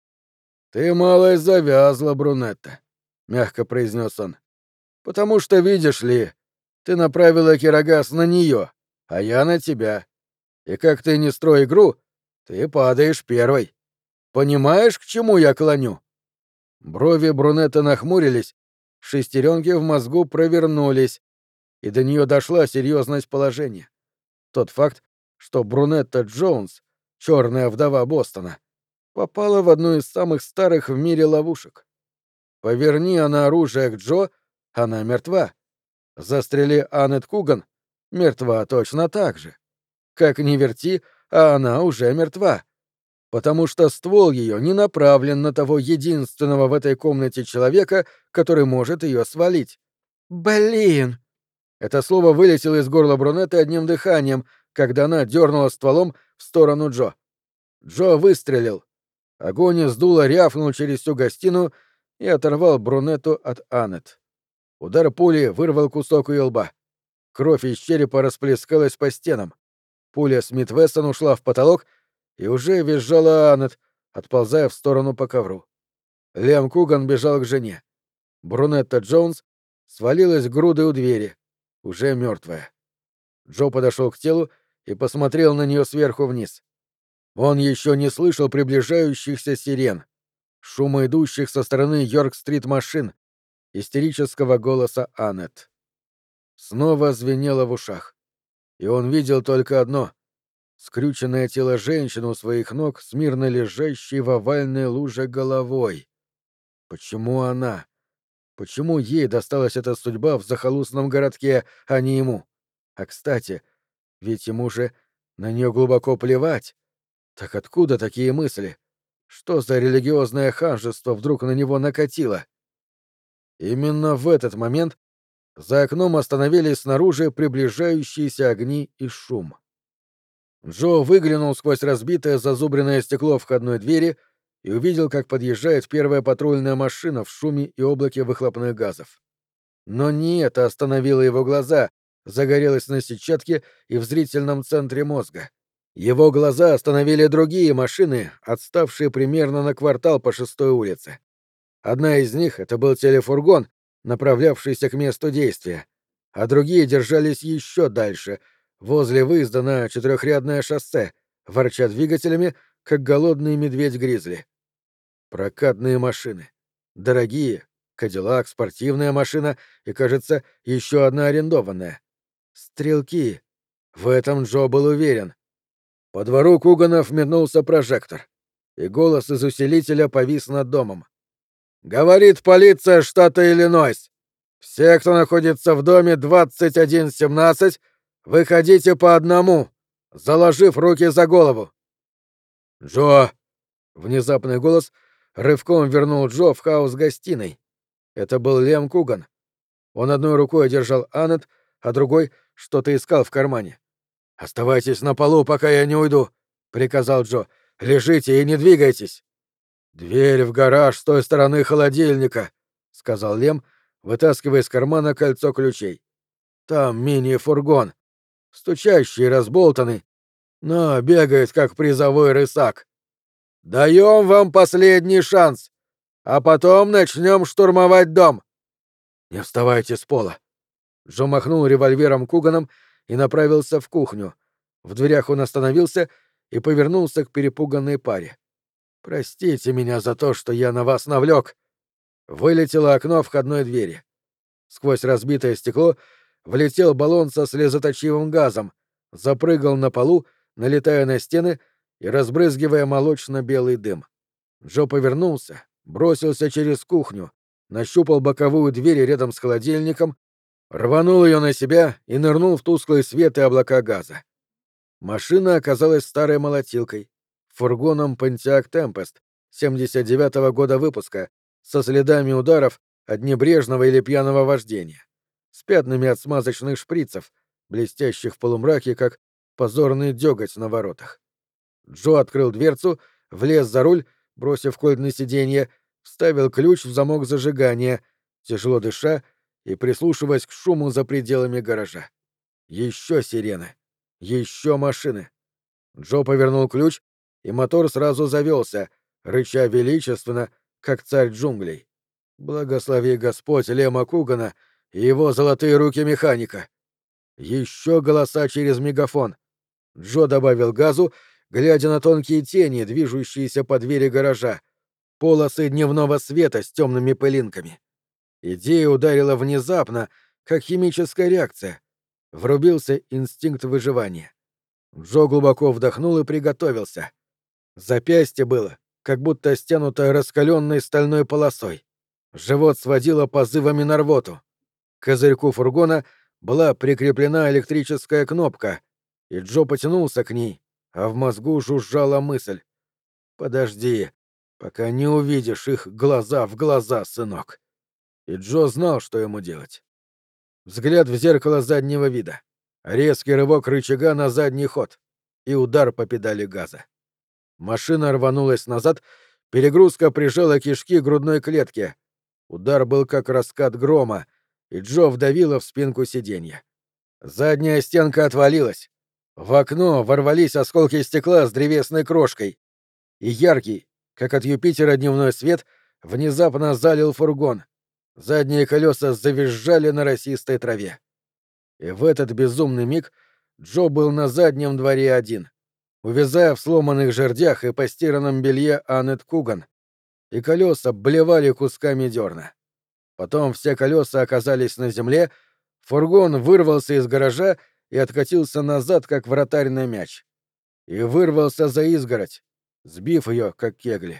«Ты малость завязла, Брунетта», — мягко произнес он. «Потому что, видишь ли, ты направила кирогаз на нее, а я на тебя. И как ты не строй игру, ты падаешь первой. Понимаешь, к чему я клоню?» Брови Брунетта нахмурились, шестеренки в мозгу провернулись, и до нее дошла серьезность положения. Тот факт, что Брунетта Джонс, черная вдова Бостона, попала в одну из самых старых в мире ловушек. Поверни она оружие к Джо, она мертва. Застрели Аннет Куган, мертва точно так же. Как ни верти, а она уже мертва. Потому что ствол ее не направлен на того единственного в этой комнате человека, который может ее свалить. «Блин!» Это слово вылетело из горла Брунетты одним дыханием, когда она дернула стволом в сторону Джо. Джо выстрелил. Огонь из дула рявкнул через всю гостиную и оторвал Брунетту от Аннет. Удар пули вырвал кусок ее лба. Кровь из черепа расплескалась по стенам. Пуля Смит-Вессон ушла в потолок и уже визжала Аннет, отползая в сторону по ковру. Лем Куган бежал к жене. Брунетта Джонс свалилась грудой у двери, уже мертвая. Джо подошел к телу и посмотрел на нее сверху вниз. Он еще не слышал приближающихся сирен, шума идущих со стороны Йорк-стрит машин, истерического голоса Аннет. Снова звенело в ушах, и он видел только одно — скрюченное тело женщины у своих ног, смирно лежащей в овальной луже головой. Почему она? Почему ей досталась эта судьба в захолустном городке, а не ему? А кстати, ведь ему же на нее глубоко плевать. Так откуда такие мысли? Что за религиозное ханжество вдруг на него накатило? Именно в этот момент за окном остановились снаружи приближающиеся огни и шум. Джо выглянул сквозь разбитое зазубренное стекло входной двери и увидел, как подъезжает первая патрульная машина в шуме и облаке выхлопных газов. Но не это остановило его глаза, загорелось на сетчатке и в зрительном центре мозга. Его глаза остановили другие машины, отставшие примерно на квартал по 6-й улице. Одна из них — это был телефургон, направлявшийся к месту действия, а другие держались еще дальше, возле выезда на четырехрядное шоссе, ворча двигателями, как голодный медведь-гризли. Прокатные машины. Дорогие. Кадиллак, спортивная машина и, кажется, еще одна арендованная. Стрелки. В этом Джо был уверен. По двору Куганов метнулся прожектор, и голос из усилителя повис над домом. «Говорит полиция штата Иллинойс. Все, кто находится в доме 2117, выходите по одному, заложив руки за голову». «Джо!» — внезапный голос рывком вернул Джо в хаос гостиной. Это был Лем Куган. Он одной рукой держал Аннет, а другой что-то искал в кармане. «Оставайтесь на полу, пока я не уйду», — приказал Джо. «Лежите и не двигайтесь». «Дверь в гараж с той стороны холодильника», — сказал Лем, вытаскивая из кармана кольцо ключей. «Там мини-фургон. стучащий и разболтанный, но бегает как призовой рысак. Даем вам последний шанс, а потом начнем штурмовать дом. Не вставайте с пола. Джо махнул револьвером Куганом и направился в кухню. В дверях он остановился и повернулся к перепуганной паре. «Простите меня за то, что я на вас навлек». Вылетело окно входной двери. Сквозь разбитое стекло влетел баллон со слезоточивым газом, запрыгал на полу, налетая на стены и разбрызгивая молочно-белый дым. Джо повернулся, бросился через кухню, нащупал боковую дверь рядом с холодильником, рванул ее на себя и нырнул в тусклый свет и облака газа. Машина оказалась старой молотилкой, фургоном Pontiac Tempest 79-го года выпуска, со следами ударов от небрежного или пьяного вождения, с пятнами от смазочных шприцев, блестящих в полумраке, как позорный дёготь на воротах. Джо открыл дверцу, влез за руль, бросив кольт на сиденье, вставил ключ в замок зажигания, тяжело дыша и прислушиваясь к шуму за пределами гаража. Еще сирены. Еще машины. Джо повернул ключ, и мотор сразу завелся, рыча величественно, как царь джунглей. Благослови Господь Лема Кугана и его золотые руки механика. Еще голоса через мегафон. Джо добавил газу, глядя на тонкие тени, движущиеся по двери гаража, полосы дневного света с темными пылинками. Идея ударила внезапно, как химическая реакция. Врубился инстинкт выживания. Джо глубоко вдохнул и приготовился. Запястье было, как будто стянуто раскаленной стальной полосой. Живот сводило позывами на рвоту. К козырьку фургона была прикреплена электрическая кнопка, и Джо потянулся к ней, а в мозгу жужжала мысль. «Подожди, пока не увидишь их глаза в глаза, сынок». И Джо знал, что ему делать. Взгляд в зеркало заднего вида. Резкий рывок рычага на задний ход. И удар по педали газа. Машина рванулась назад, перегрузка прижала кишки к грудной клетке. Удар был как раскат грома, и Джо вдавило в спинку сиденья. Задняя стенка отвалилась. В окно ворвались осколки стекла с древесной крошкой. И яркий, как от Юпитера дневной свет, внезапно залил фургон. Задние колеса завизжали на росистой траве. И в этот безумный миг Джо был на заднем дворе один, увязая в сломанных жердях и постиранном белье Аннет Куган, и колеса блевали кусками дерна. Потом все колеса оказались на земле, фургон вырвался из гаража и откатился назад, как вратарь на мяч. И вырвался за изгородь, сбив ее, как кегли.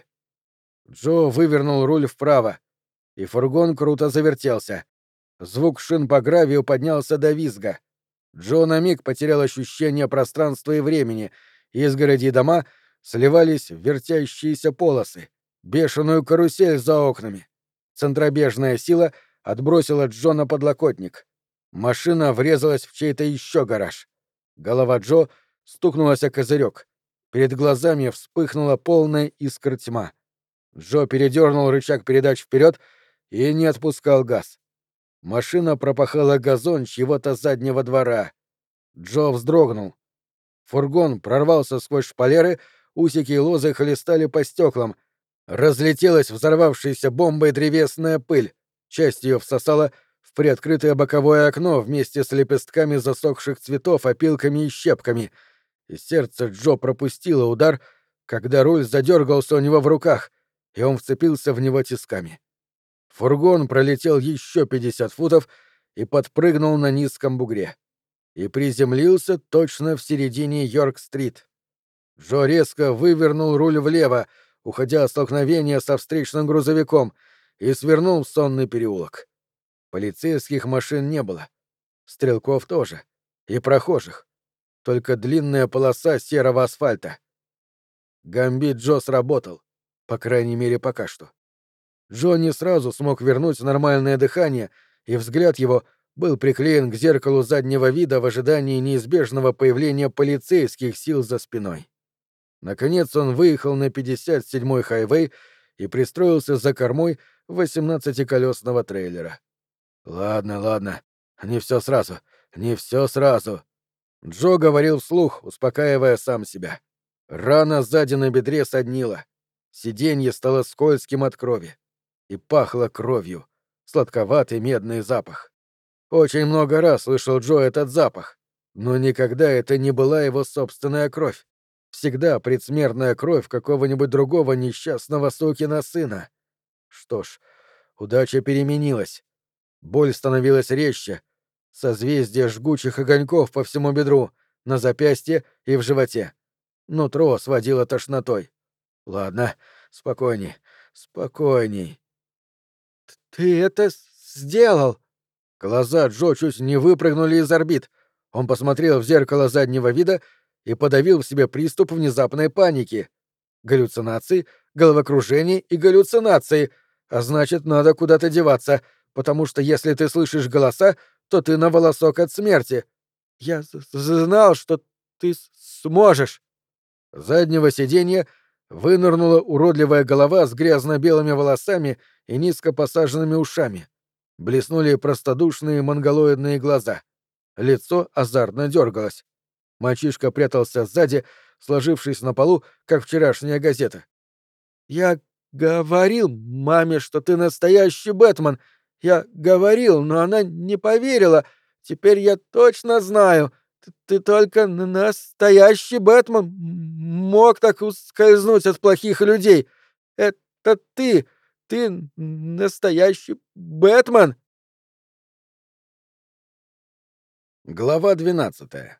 Джо вывернул руль вправо, и фургон круто завертелся. Звук шин по гравию поднялся до визга. Джо на миг потерял ощущение пространства и времени, изгороди и дома сливались в вертящиеся полосы, бешеную карусель за окнами. Центробежная сила отбросила Джо на подлокотник. Машина врезалась в чей-то еще гараж. Голова Джо стукнулась о козырек. Перед глазами вспыхнула полная искра тьма. Джо передернул рычаг передач вперед и не отпускал газ. Машина пропахала газон чьего-то заднего двора. Джо вздрогнул. Фургон прорвался сквозь шпалеры, усики и лозы хлестали по стеклам. Разлетелась взорвавшейся бомбой древесная пыль. Часть ее всосала в приоткрытое боковое окно вместе с лепестками засохших цветов, опилками и щепками. И сердце Джо пропустило удар, когда руль задергался у него в руках, и он вцепился в него тисками. Фургон пролетел еще 50 футов и подпрыгнул на низком бугре. И приземлился точно в середине Йорк-стрит. Джо резко вывернул руль влево, уходя от столкновения со встречным грузовиком, и свернул в сонный переулок. Полицейских машин не было. Стрелков тоже. И прохожих. Только длинная полоса серого асфальта. Гамбит Джо сработал. По крайней мере, пока что. Джо не сразу смог вернуть нормальное дыхание, и взгляд его был приклеен к зеркалу заднего вида в ожидании неизбежного появления полицейских сил за спиной. Наконец он выехал на 57-й хайвей и пристроился за кормой 18-колесного трейлера. «Ладно, ладно. Не все сразу. Не все сразу». Джо говорил вслух, успокаивая сам себя. Рана сзади на бедре соднила. Сиденье стало скользким от крови. И пахло кровью. Сладковатый медный запах. Очень много раз слышал Джо этот запах. Но никогда это не была его собственная кровь. Всегда предсмертная кровь какого-нибудь другого несчастного сукина сына. Что ж, удача переменилась. Боль становилась резче. Созвездие жгучих огоньков по всему бедру, на запястье и в животе. Нутро сводило тошнотой. Ладно, спокойней, спокойней. «Ты это сделал!» Глаза Джо чуть не выпрыгнули из орбит. Он посмотрел в зеркало заднего вида и подавил в себе приступ внезапной паники. Галлюцинации, головокружение и галлюцинации. А значит, надо куда-то деваться, потому что если ты слышишь голоса, то ты на волосок от смерти. Я знал, что ты сможешь. С заднего сиденья вынырнула уродливая голова с грязно-белыми волосами и низко посаженными ушами. Блеснули простодушные монголоидные глаза. Лицо азартно дергалось. Мальчишка прятался сзади, сложившись на полу, как вчерашняя газета. «Я говорил маме, что ты настоящий Бэтмен. Я говорил, но она не поверила. Теперь я точно знаю. Ты только настоящий Бэтмен мог так ускользнуть от плохих людей. Это ты. Ты настоящий Бэтмен». Глава 12.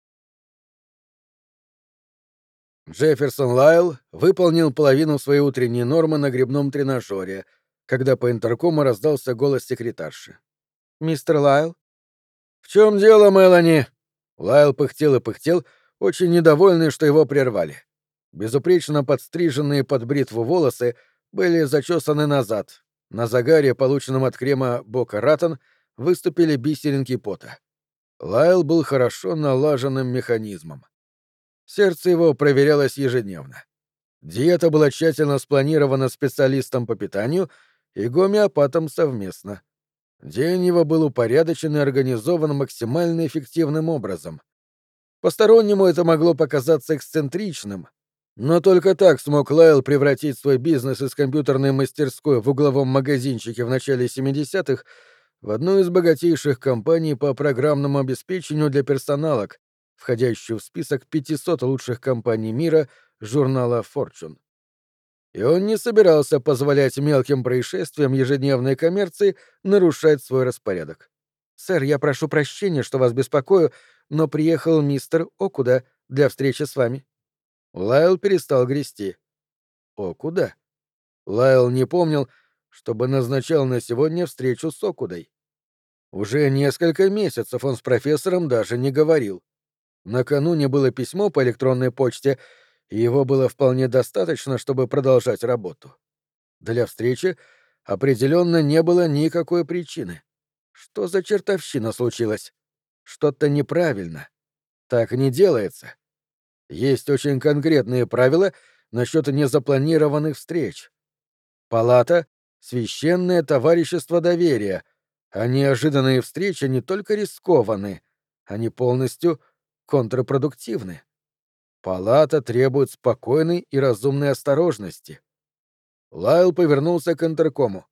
Джефферсон Лайл выполнил половину своей утренней нормы на гребном тренажере, когда по интеркому раздался голос секретарши. «Мистер Лайл?» «В чем дело, Мелани?» Лайл пыхтел и пыхтел, очень недовольный, что его прервали. Безупречно подстриженные под бритву волосы были зачесаны назад. На загаре, полученном от крема Бока Ратон, выступили бисеринки пота. Лайл был хорошо налаженным механизмом. Сердце его проверялось ежедневно. Диета была тщательно спланирована специалистом по питанию и гомеопатом совместно. День его был упорядочен и организован максимально эффективным образом. Постороннему это могло показаться эксцентричным, но только так смог Лайл превратить свой бизнес из компьютерной мастерской в угловом магазинчике в начале 70-х в одну из богатейших компаний по программному обеспечению для персоналок, входящую в список 500 лучших компаний мира журнала Fortune. И он не собирался позволять мелким происшествиям ежедневной коммерции нарушать свой распорядок. «Сэр, я прошу прощения, что вас беспокою, но приехал мистер Окуда для встречи с вами». Лайл перестал грести. Окуда? Лайл не помнил, чтобы назначал на сегодня встречу с Окудой. Уже несколько месяцев он с профессором даже не говорил. Накануне было письмо по электронной почте, и его было вполне достаточно, чтобы продолжать работу. Для встречи определенно не было никакой причины. Что за чертовщина случилась? Что-то неправильно. Так не делается. Есть очень конкретные правила насчет незапланированных встреч. Палата — священное товарищество доверия, а неожиданные встречи не только рискованы, они полностью контрпродуктивны. Палата требует спокойной и разумной осторожности. Лайл повернулся к интеркому.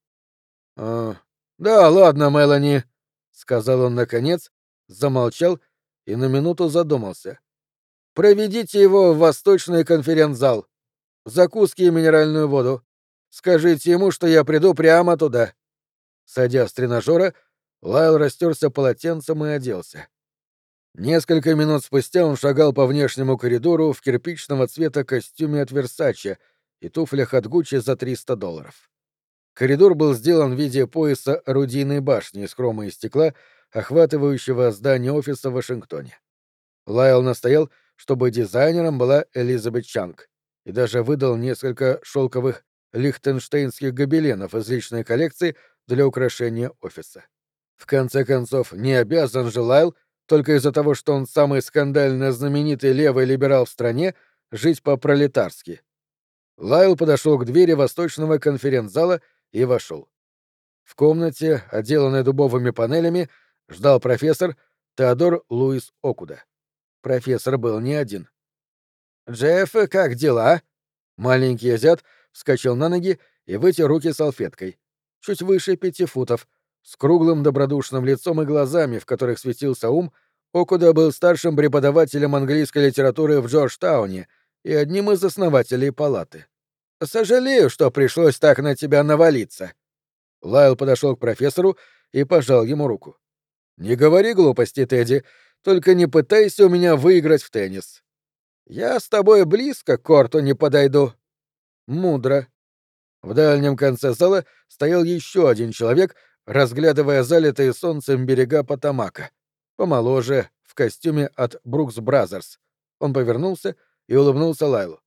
Да, ладно, Мелани», — сказал он наконец, замолчал и на минуту задумался. «Проведите его в восточный конференц-зал. Закуски и минеральную воду. Скажите ему, что я приду прямо туда». Сойдя с тренажера, Лайл растерся полотенцем и оделся. Несколько минут спустя он шагал по внешнему коридору в кирпичного цвета костюме от Версаче и туфлях от Гуччи за $300. Коридор был сделан в виде пояса орудийной башни из хрома и стекла, охватывающего здание офиса в Вашингтоне. Лайл настоял, чтобы дизайнером была Элизабет Чанг, и даже выдал несколько шелковых лихтенштейнских гобеленов из личной коллекции для украшения офиса. В конце концов, не обязан же Лайл, только из-за того, что он самый скандально знаменитый левый либерал в стране, жить по-пролетарски. Лайл подошел к двери восточного конференц-зала и вошел. В комнате, отделанной дубовыми панелями, ждал профессор Теодор Луис Окуда. Профессор был не один. «Джефф, как дела?» Маленький азиат вскочил на ноги и вытер руки салфеткой. Чуть выше 5 футов, с круглым добродушным лицом и глазами, в которых светился ум, Окуда был старшим преподавателем английской литературы в Джорджтауне и одним из основателей палаты. «Сожалею, что пришлось так на тебя навалиться». Лайл подошел к профессору и пожал ему руку. «Не говори глупости, Тедди, только не пытайся у меня выиграть в теннис». «Я с тобой близко к корту не подойду». «Мудро». В дальнем конце зала стоял еще один человек, разглядывая залитые солнцем берега Потамака. Помоложе, в костюме от Брукс Бразерс. Он повернулся и улыбнулся Лайлу.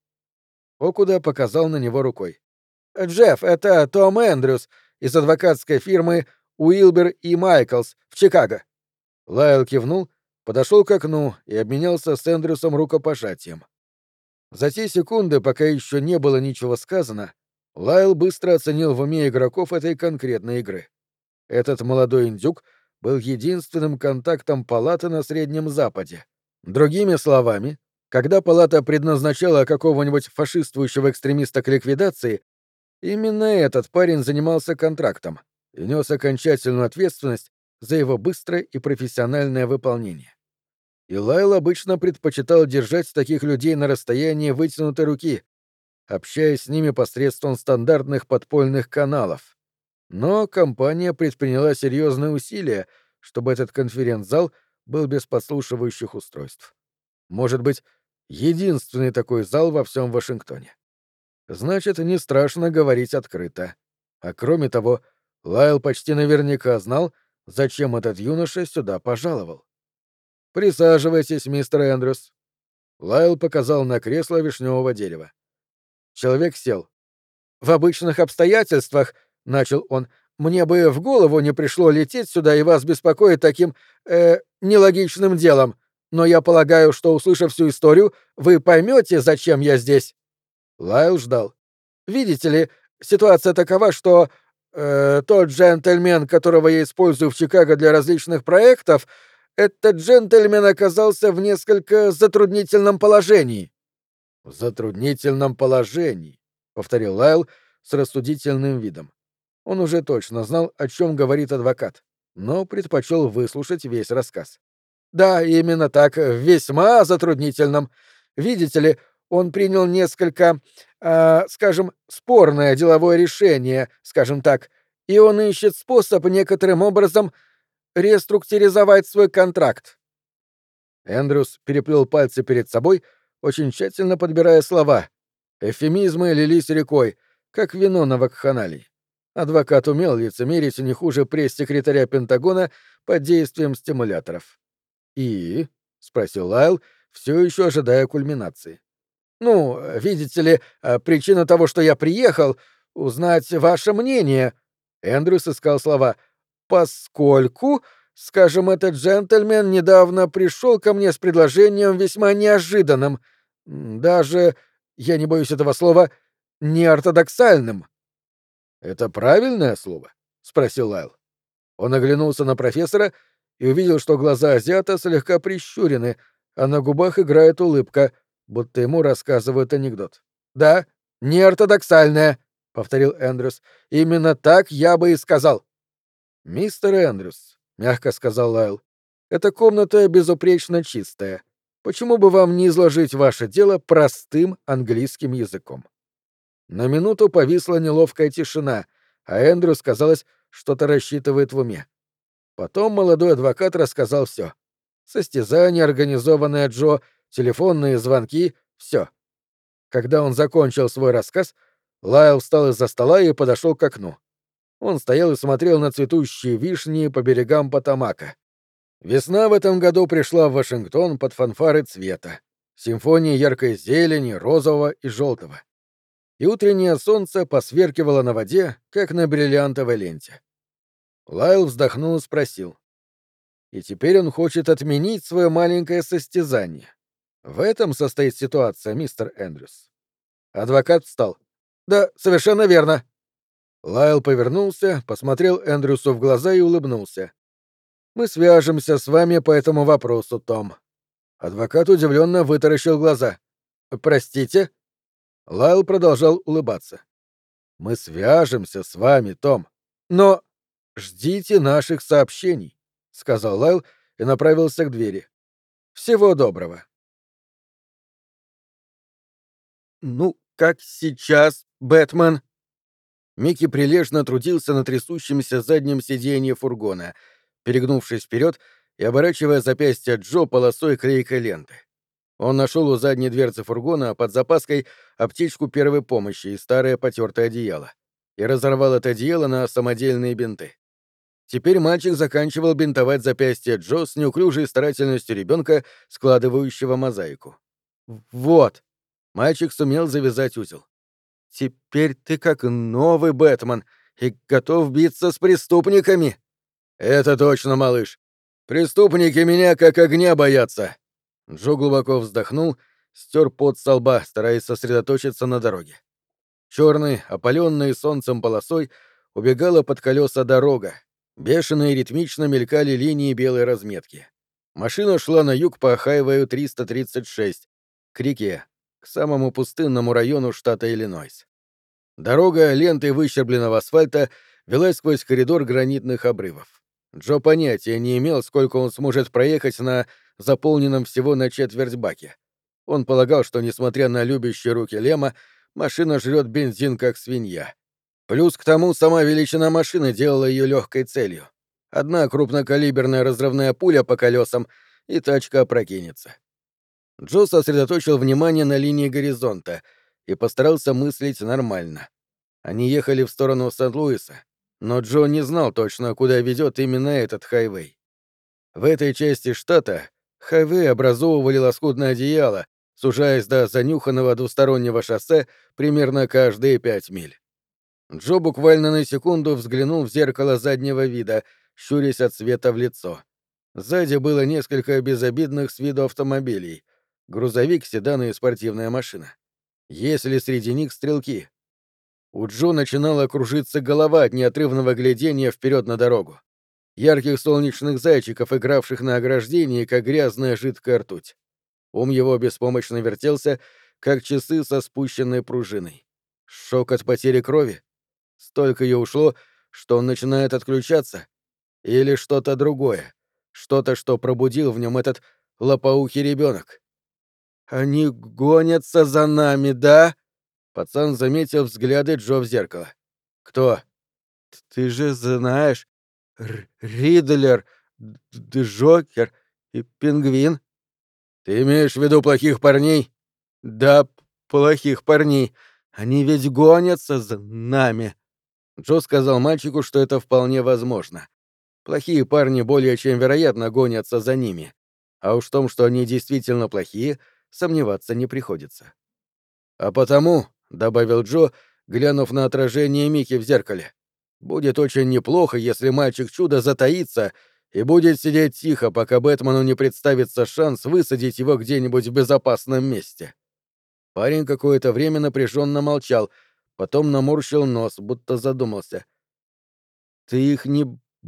Окуда показал на него рукой. «Джефф, это Том Эндрюс из адвокатской фирмы Уилбер и Майклс в Чикаго». Лайл кивнул, подошел к окну и обменялся с Эндрюсом рукопожатием. За те секунды, пока еще не было ничего сказано, Лайл быстро оценил в уме игроков этой конкретной игры. Этот молодой индюк был единственным контактом палаты на Среднем Западе. Другими словами, когда палата предназначала какого-нибудь фашистующего экстремиста к ликвидации, именно этот парень занимался контрактом и нес окончательную ответственность за его быстрое и профессиональное выполнение. И Лайл обычно предпочитал держать таких людей на расстоянии вытянутой руки, общаясь с ними посредством стандартных подпольных каналов. Но компания предприняла серьезные усилия, чтобы этот конференц-зал был без подслушивающих устройств. Может быть, единственный такой зал во всем Вашингтоне. Значит, не страшно говорить открыто. А кроме того, Лайл почти наверняка знал, зачем этот юноша сюда пожаловал. «Присаживайтесь, мистер Эндрюс». Лайл показал на кресло вишневого дерева. Человек сел. «В обычных обстоятельствах, — начал он, — мне бы в голову не пришло лететь сюда и вас беспокоить таким, нелогичным делом, но я полагаю, что, услышав всю историю, вы поймете, зачем я здесь». Лайл ждал. «Видите ли, ситуация такова, что тот джентльмен, которого я использую в Чикаго для различных проектов, этот джентльмен оказался в несколько затруднительном положении». «В затруднительном положении», — повторил Лайл с рассудительным видом. Он уже точно знал, о чем говорит адвокат, но предпочел выслушать весь рассказ. «Да, именно так, весьма затруднительном. Видите ли, он принял несколько, скажем, спорное деловое решение, скажем так, и он ищет способ некоторым образом реструктуризовать свой контракт». Эндрюс переплел пальцы перед собой, очень тщательно подбирая слова. Эвфемизмы лились рекой, как вино на вакханалии. Адвокат умел лицемерить не хуже пресс-секретаря Пентагона под действием стимуляторов. «И?» — спросил Лайл, все еще ожидая кульминации. «Ну, видите ли, причина того, что я приехал, узнать ваше мнение». Эндрюс искал слова. «Поскольку, скажем, этот джентльмен недавно пришел ко мне с предложением весьма неожиданным, даже, я не боюсь этого слова, неортодоксальным». «Это правильное слово?» — спросил Лайл. Он оглянулся на профессора и увидел, что глаза азиата слегка прищурены, а на губах играет улыбка, будто ему рассказывают анекдот. «Да, неортодоксальное», — повторил Эндрюс. «Именно так я бы и сказал». «Мистер Эндрюс», — мягко сказал Лайл, — «эта комната безупречно чистая. Почему бы вам не изложить ваше дело простым английским языком?» На минуту повисла неловкая тишина, а Эндрюс, казалось, что-то рассчитывает в уме. Потом молодой адвокат рассказал все. Состязание, организованное Джо, телефонные звонки — все. Когда он закончил свой рассказ, Лайл встал из-за стола и подошел к окну. Он стоял и смотрел на цветущие вишни по берегам Потамака. Весна в этом году пришла в Вашингтон под фанфары цвета, симфонии яркой зелени, розового и желтого. И утреннее солнце посверкивало на воде, как на бриллиантовой ленте. Лайл вздохнул и спросил. И теперь он хочет отменить свое маленькое состязание. В этом состоит ситуация, мистер Эндрюс. Адвокат встал. «Да, совершенно верно». Лайл повернулся, посмотрел Эндрюсу в глаза и улыбнулся. «Мы свяжемся с вами по этому вопросу, Том». Адвокат удивленно вытаращил глаза. «Простите?» Лайл продолжал улыбаться. «Мы свяжемся с вами, Том. Но ждите наших сообщений», — сказал Лайл и направился к двери. «Всего доброго». «Ну, как сейчас, Бэтмен?» Микки прилежно трудился на трясущемся заднем сиденье фургона, перегнувшись вперед и оборачивая запястье Джо полосой клейкой ленты. Он нашел у задней дверцы фургона под запаской аптечку первой помощи и старое потертое одеяло и разорвал это одеяло на самодельные бинты. Теперь мальчик заканчивал бинтовать запястье Джо с неуклюжей старательностью ребенка, складывающего мозаику. «Вот!» Мальчик сумел завязать узел. «Теперь ты как новый Бэтмен и готов биться с преступниками!» «Это точно, малыш. Преступники меня как огня боятся!» Джо глубоко вздохнул, стер пот со лба, стараясь сосредоточиться на дороге. Черной, опаленной солнцем полосой, убегала под колеса дорога. Бешено и ритмично мелькали линии белой разметки. Машина шла на юг по хайвею 336, к реке, к самому пустынному району штата Иллинойс. Дорога лентой выщербленного асфальта велась сквозь коридор гранитных обрывов. Джо понятия не имел, сколько он сможет проехать на заполненном всего на четверть баке. Он полагал, что, несмотря на любящие руки Лема, машина жрет бензин как свинья. Плюс к тому сама величина машины делала ее легкой целью. Одна крупнокалиберная разрывная пуля по колесам, и тачка опрокинется. Джо сосредоточил внимание на линии горизонта и постарался мыслить нормально. Они ехали в сторону Сент-Луиса, но Джо не знал точно, куда ведет именно этот хайвей. В этой части штата хайвей образовывали лоскутное одеяло, сужаясь до занюханного двустороннего шоссе примерно каждые 5 миль. Джо буквально на секунду взглянул в зеркало заднего вида, щурясь от света в лицо. Сзади было несколько безобидных с виду автомобилей. Грузовик, седан и спортивная машина. Есть ли среди них стрелки? У Джо начинала кружиться голова от неотрывного глядения вперед на дорогу. Ярких солнечных зайчиков, игравших на ограждении, как грязная жидкая ртуть. Ум его беспомощно вертелся, как часы со спущенной пружиной. Шок от потери крови? Столько ее ушло, что он начинает отключаться? Или что-то другое? Что-то, что пробудил в нем этот лопоухий ребенок? «Они гонятся за нами, да?» Пацан заметил взгляды Джо в зеркало. «Кто?» «Ты же знаешь, Ридлер, Джокер и Пингвин». «Ты имеешь в виду плохих парней?» «Да, плохих парней. Они ведь гонятся за нами». Джо сказал мальчику, что это вполне возможно. Плохие парни более чем вероятно гонятся за ними. А уж в том, что они действительно плохие, сомневаться не приходится. «А потому», — добавил Джо, глянув на отражение Микки в зеркале, «будет очень неплохо, если мальчик-чудо затаится и будет сидеть тихо, пока Бэтмену не представится шанс высадить его где-нибудь в безопасном месте». Парень какое-то время напряженно молчал, потом наморщил нос, будто задумался. «Ты их не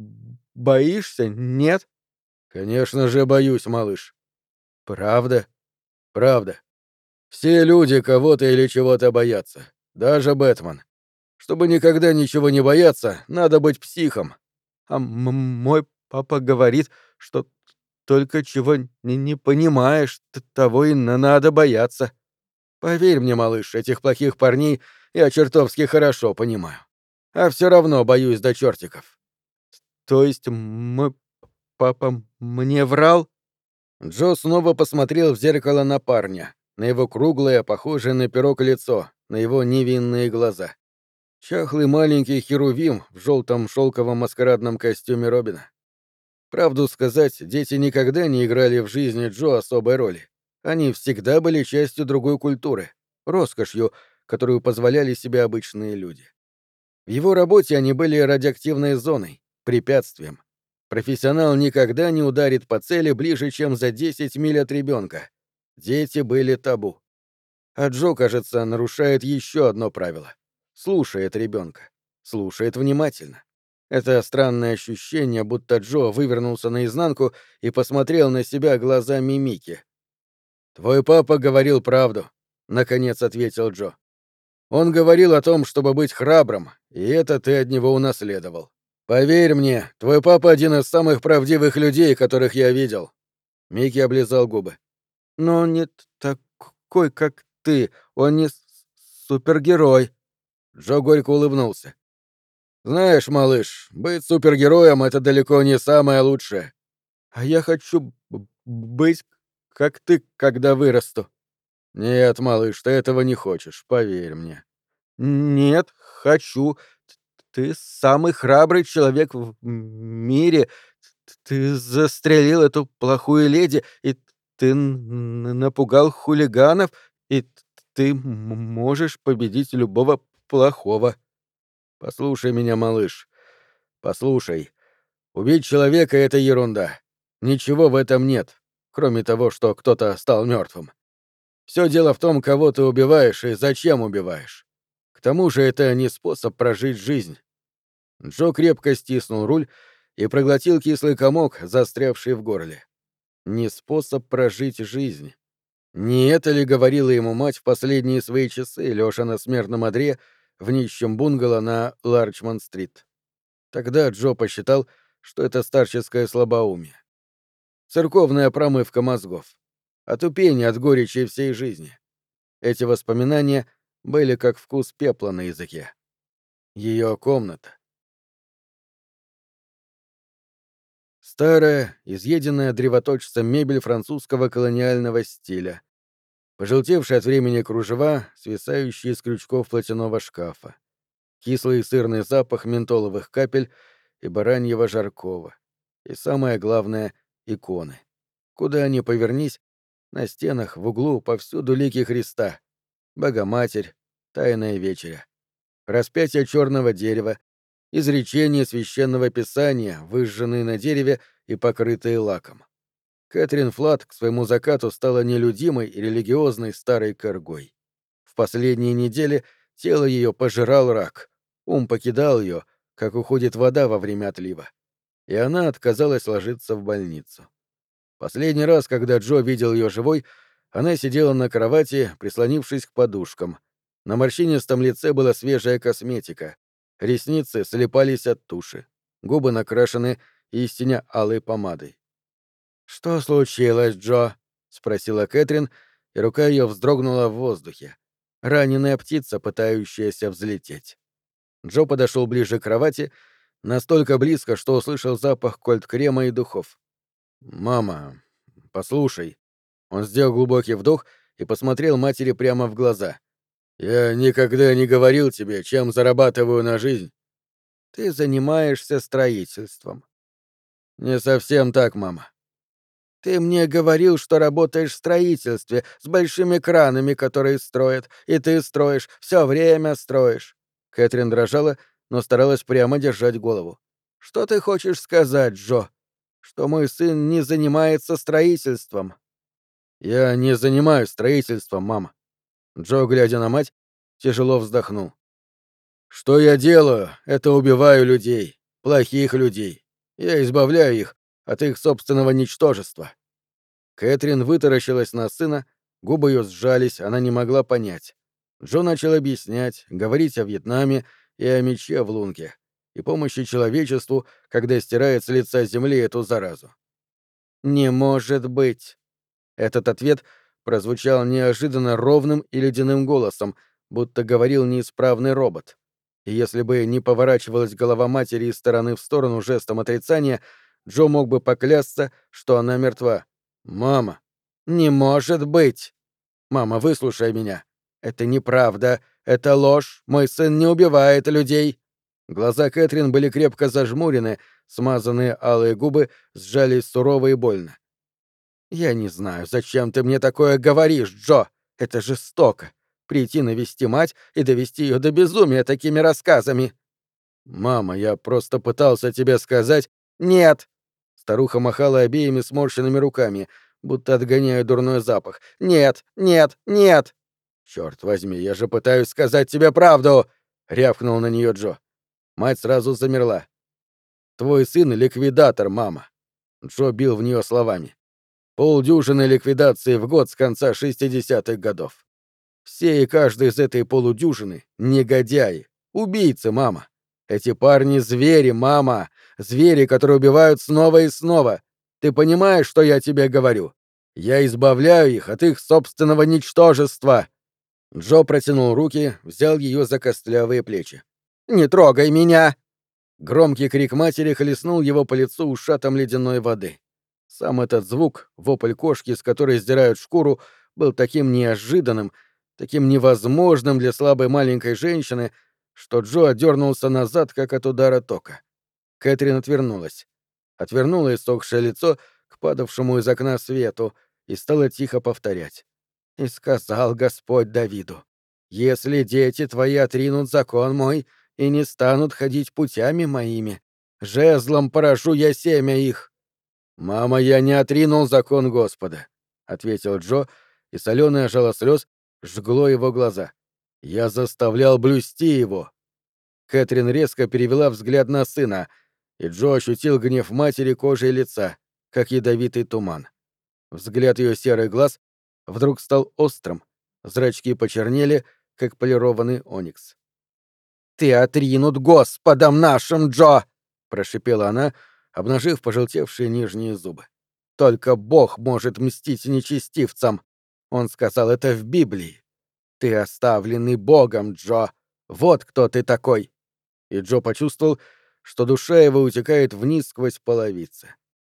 боишься, нет?» «Конечно же боюсь, малыш». «Правда?» «Правда. Все люди кого-то или чего-то боятся. Даже Бэтмен. Чтобы никогда ничего не бояться, надо быть психом». «А мой папа говорит, что только чего не понимаешь, того и надо бояться». «Поверь мне, малыш, этих плохих парней я чертовски хорошо понимаю. А все равно боюсь до чертиков». «То есть мой папа мне врал?» Джо снова посмотрел в зеркало на парня, на его круглое, похожее на пирог лицо, на его невинные глаза. Чахлый маленький херувим в желтом шелковом маскарадном костюме Робина. Правду сказать, дети никогда не играли в жизни Джо особой роли. Они всегда были частью другой культуры, роскошью, которую позволяли себе обычные люди. В его работе они были радиоактивной зоной, препятствием. Профессионал никогда не ударит по цели ближе, чем за 10 миль от ребенка. Дети были табу. А Джо, кажется, нарушает еще одно правило. Слушает ребенка. Слушает внимательно. Это странное ощущение, будто Джо вывернулся наизнанку и посмотрел на себя глазами Микки. «Твой папа говорил правду», — наконец ответил Джо. «Он говорил о том, чтобы быть храбрым, и это ты от него унаследовал. Поверь мне, твой папа один из самых правдивых людей, которых я видел». Микки облизал губы. «Но он не такой, как ты. Он не супергерой». Джо горько улыбнулся. «Знаешь, малыш, быть супергероем — это далеко не самое лучшее. А я хочу быть как ты, когда вырасту». «Нет, малыш, ты этого не хочешь, поверь мне». «Нет, хочу. Ты самый храбрый человек в мире. Ты застрелил эту плохую леди, и ты напугал хулиганов, и ты можешь победить любого плохого. Послушай меня, малыш, послушай. Убить человека — это ерунда. Ничего в этом нет, кроме того, что кто-то стал мертвым. Все дело в том, кого ты убиваешь и зачем убиваешь. К тому же это не способ прожить жизнь». Джо крепко стиснул руль и проглотил кислый комок, застрявший в горле. Не способ прожить жизнь. Не это ли говорила ему мать в последние свои часы, лежа на смертном одре в нищем бунгало на Ларчман-стрит? Тогда Джо посчитал, что это старческое слабоумие. Церковная промывка мозгов. Отупение от горечи всей жизни. Эти воспоминания были как вкус пепла на языке. Ее комната. Старая, изъеденная древоточцем мебель французского колониального стиля. Пожелтевшие от времени кружева, свисающие из крючков платяного шкафа. Кислый сырный запах ментоловых капель и бараньего жаркого. И самое главное — иконы. Куда ни повернись, на стенах, в углу, повсюду лики Христа. Богоматерь, Тайная вечеря. Распятие черного дерева, изречения священного писания, выжженные на дереве и покрытые лаком. Кэтрин Флат к своему закату стала нелюдимой и религиозной старой коргой. В последние недели тело ее пожирал рак, ум покидал ее, как уходит вода во время отлива, и она отказалась ложиться в больницу. Последний раз, когда Джо видел ее живой, она сидела на кровати, прислонившись к подушкам. На морщинистом лице была свежая косметика, ресницы слипались от туши, губы накрашены истинно алой помадой. «Что случилось, Джо?» — спросила Кэтрин, и рука ее вздрогнула в воздухе. Раненая птица, пытающаяся взлететь. Джо подошел ближе к кровати, настолько близко, что услышал запах кольт-крема и духов. «Мама, послушай». Он сделал глубокий вдох и посмотрел матери прямо в глаза. «Я никогда не говорил тебе, чем зарабатываю на жизнь». «Ты занимаешься строительством». «Не совсем так, мама». «Ты мне говорил, что работаешь в строительстве, с большими кранами, которые строят, и ты строишь, все время строишь». Кэтрин дрожала, но старалась прямо держать голову. «Что ты хочешь сказать, Джо? Что мой сын не занимается строительством?» «Я не занимаюсь строительством, мама». Джо, глядя на мать, тяжело вздохнул. «Что я делаю, это убиваю людей, плохих людей. Я избавляю их от их собственного ничтожества». Кэтрин вытаращилась на сына, губы ее сжались, она не могла понять. Джо начал объяснять, говорить о Вьетнаме и о мече в лунге, и помощи человечеству, когда стирает с лица земли эту заразу. «Не может быть!» Этот ответ прозвучал неожиданно ровным и ледяным голосом, будто говорил неисправный робот. И если бы не поворачивалась голова матери из стороны в сторону жестом отрицания, Джо мог бы поклясться, что она мертва. «Мама!» «Не может быть!» «Мама, выслушай меня. Это неправда. Это ложь. Мой сын не убивает людей». Глаза Кэтрин были крепко зажмурены, смазанные алые губы сжались сурово и больно. «Я не знаю, зачем ты мне такое говоришь, Джо. Это жестоко. Прийти навести мать и довести ее до безумия такими рассказами». «Мама, я просто пытался тебе сказать...» «Нет!» Старуха махала обеими сморщенными руками, будто отгоняя дурной запах. «Нет! Нет! Нет!» «Черт возьми, я же пытаюсь сказать тебе правду!» — рявкнул на нее Джо. Мать сразу замерла. «Твой сын — ликвидатор, мама!» Джо бил в нее словами. Полдюжины ликвидаций в год с конца 60-х годов. Все и каждый из этой полудюжины — негодяи, убийцы, мама. Эти парни — звери, мама. Звери, которые убивают снова и снова. Ты понимаешь, что я тебе говорю? Я избавляю их от их собственного ничтожества. Джо протянул руки, взял ее за костлявые плечи. «Не трогай меня!» Громкий крик матери хлестнул его по лицу ушатом ледяной воды. Сам этот звук, вопль кошки, с которой сдирают шкуру, был таким неожиданным, таким невозможным для слабой маленькой женщины, что Джо отдернулся назад, как от удара тока. Кэтрин отвернулась. Отвернула иссохшее лицо к падавшему из окна свету и стала тихо повторять. «И сказал Господь Давиду, если дети твои отринут закон мой и не станут ходить путями моими, жезлом поражу я семя их». «Мама, я не отринул закон Господа», — ответил Джо, и солёное жало слез жгло его глаза. «Я заставлял блюсти его». Кэтрин резко перевела взгляд на сына, и Джо ощутил гнев матери кожей лица, как ядовитый туман. Взгляд ее серых глаз вдруг стал острым, зрачки почернели, как полированный оникс. «Ты отринут Господом нашим, Джо!» — прошипела она, обнажив пожелтевшие нижние зубы. «Только Бог может мстить нечестивцам. Он сказал это в Библии. Ты оставленный Богом, Джо. Вот кто ты такой!» И Джо почувствовал, что душа его утекает вниз сквозь половицы.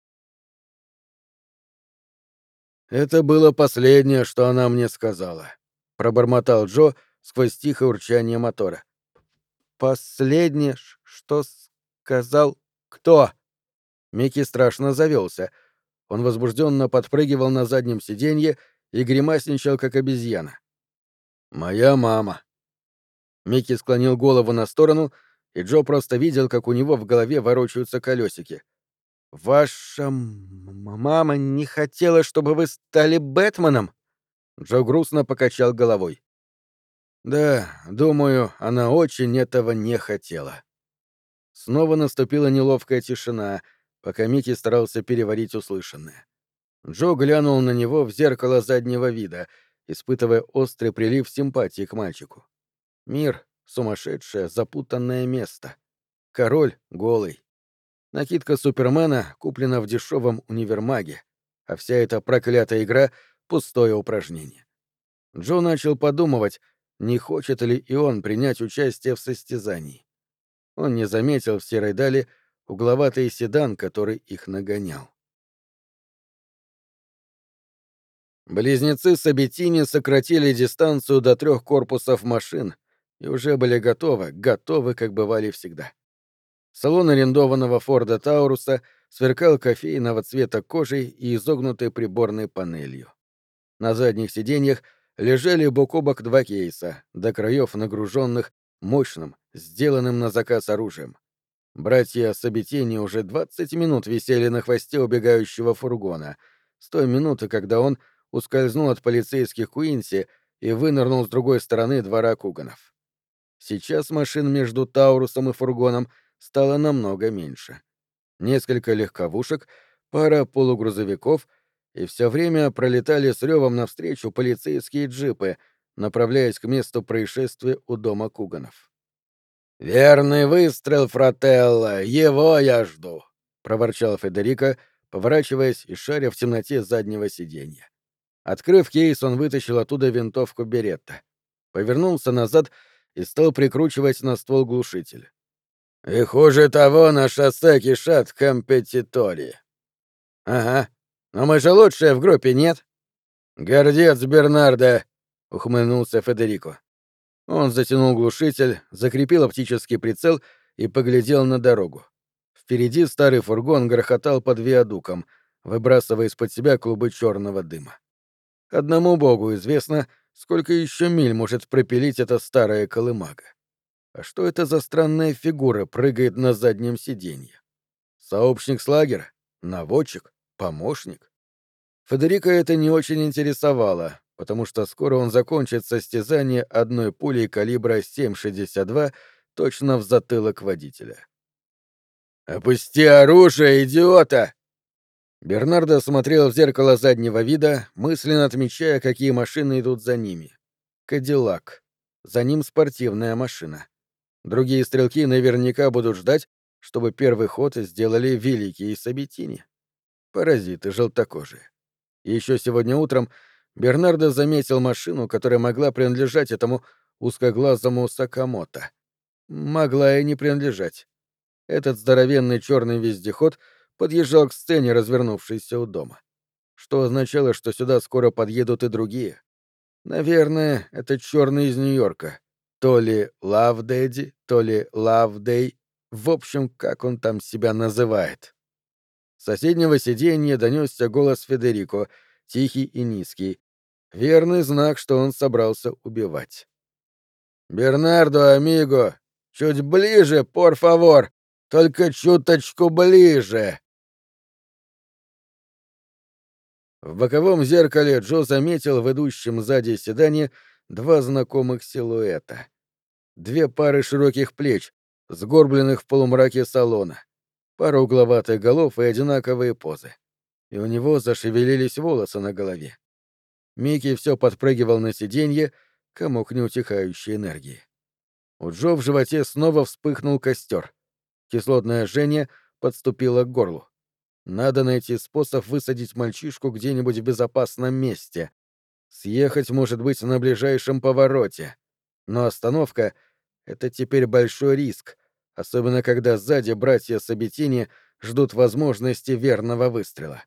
«Это было последнее, что она мне сказала», — пробормотал Джо сквозь тихое урчание мотора. «Последнее, что сказал кто?» Микки страшно завелся. Он возбужденно подпрыгивал на заднем сиденье и гримасничал, как обезьяна. «Моя мама». Микки склонил голову на сторону, и Джо просто видел, как у него в голове ворочаются колесики. «Ваша мама не хотела, чтобы вы стали Бэтменом?» Джо грустно покачал головой. «Да, думаю, она очень этого не хотела». Снова наступила неловкая тишина, пока Микки старался переварить услышанное. Джо глянул на него в зеркало заднего вида, испытывая острый прилив симпатии к мальчику. Мир — сумасшедшее, запутанное место. Король — голый. Накидка Супермена куплена в дешевом универмаге, а вся эта проклятая игра — пустое упражнение. Джо начал подумывать, не хочет ли и он принять участие в состязании. Он не заметил в серой дали угловатый седан, который их нагонял. Близнецы Сабетини сократили дистанцию до 3 корпусов машин и уже были готовы, как бывали всегда. Салон арендованного Форда Тауруса сверкал кофейного цвета кожей и изогнутой приборной панелью. На задних сиденьях лежали бок о бок 2 кейса, до краев нагруженных мощным, сделанным на заказ оружием. Братья Сабетини уже 20 минут висели на хвосте убегающего фургона, с той минуты, когда он ускользнул от полицейских Куинси и вынырнул с другой стороны двора Куганов. Сейчас машин между Таурусом и фургоном стало намного меньше. Несколько легковушек, пара полугрузовиков, и все время пролетали с ревом навстречу полицейские джипы, направляясь к месту происшествия у дома Куганов. «Верный выстрел, фрателло! Его я жду!» — проворчал Федерико, поворачиваясь и шаря в темноте заднего сиденья. Открыв кейс, он вытащил оттуда винтовку Беретта, повернулся назад и стал прикручивать на ствол глушитель. «И хуже того, на шоссе кишат компетитори». «Ага. Но мы же лучшие в группе, нет?» «Гордец Бернардо», — ухмыльнулся Федерико. Он затянул глушитель, закрепил оптический прицел и поглядел на дорогу. Впереди старый фургон грохотал под виадуком, выбрасывая из-под себя клубы черного дыма. Одному богу известно, сколько еще миль может пропилить эта старая колымага. А что это за странная фигура прыгает на заднем сиденье? Сообщник с лагеря? Наводчик? Помощник? Федерико это не очень интересовало, потому что скоро он закончит состязание одной пулей калибра 7,62 точно в затылок водителя. «Опусти оружие, идиота!» Бернардо смотрел в зеркало заднего вида, мысленно отмечая, какие машины идут за ними. Кадиллак. За ним спортивная машина. Другие стрелки наверняка будут ждать, чтобы первый ход сделали великие Сабитини. Паразиты желтокожие. Еще сегодня утром Бернардо заметил машину, которая могла принадлежать этому узкоглазому Сакамото. Могла и не принадлежать. Этот здоровенный черный вездеход подъезжал к сцене, развернувшейся у дома. Что означало, что сюда скоро подъедут и другие. Наверное, это черный из Нью-Йорка. То ли Лав Дэдди, то ли Лав Дэй. В общем, как он там себя называет. С соседнего сиденья донесся голос Федерико, тихий и низкий. Верный знак, что он собрался убивать. «Бернардо, амиго, чуть ближе, пор фавор, только чуточку ближе!» В боковом зеркале Джо заметил в идущем сзади седане два знакомых силуэта. Две пары широких плеч, сгорбленных в полумраке салона, пара угловатых голов и одинаковые позы. И у него зашевелились волосы на голове. Микки все подпрыгивал на сиденье, комок неутихающей энергии. У Джо в животе снова вспыхнул костер. Кислотное жжение подступило к горлу. Надо найти способ высадить мальчишку где-нибудь в безопасном месте. Съехать, может быть, на ближайшем повороте. Но остановка — это теперь большой риск, особенно когда сзади братья Сабитини ждут возможности верного выстрела.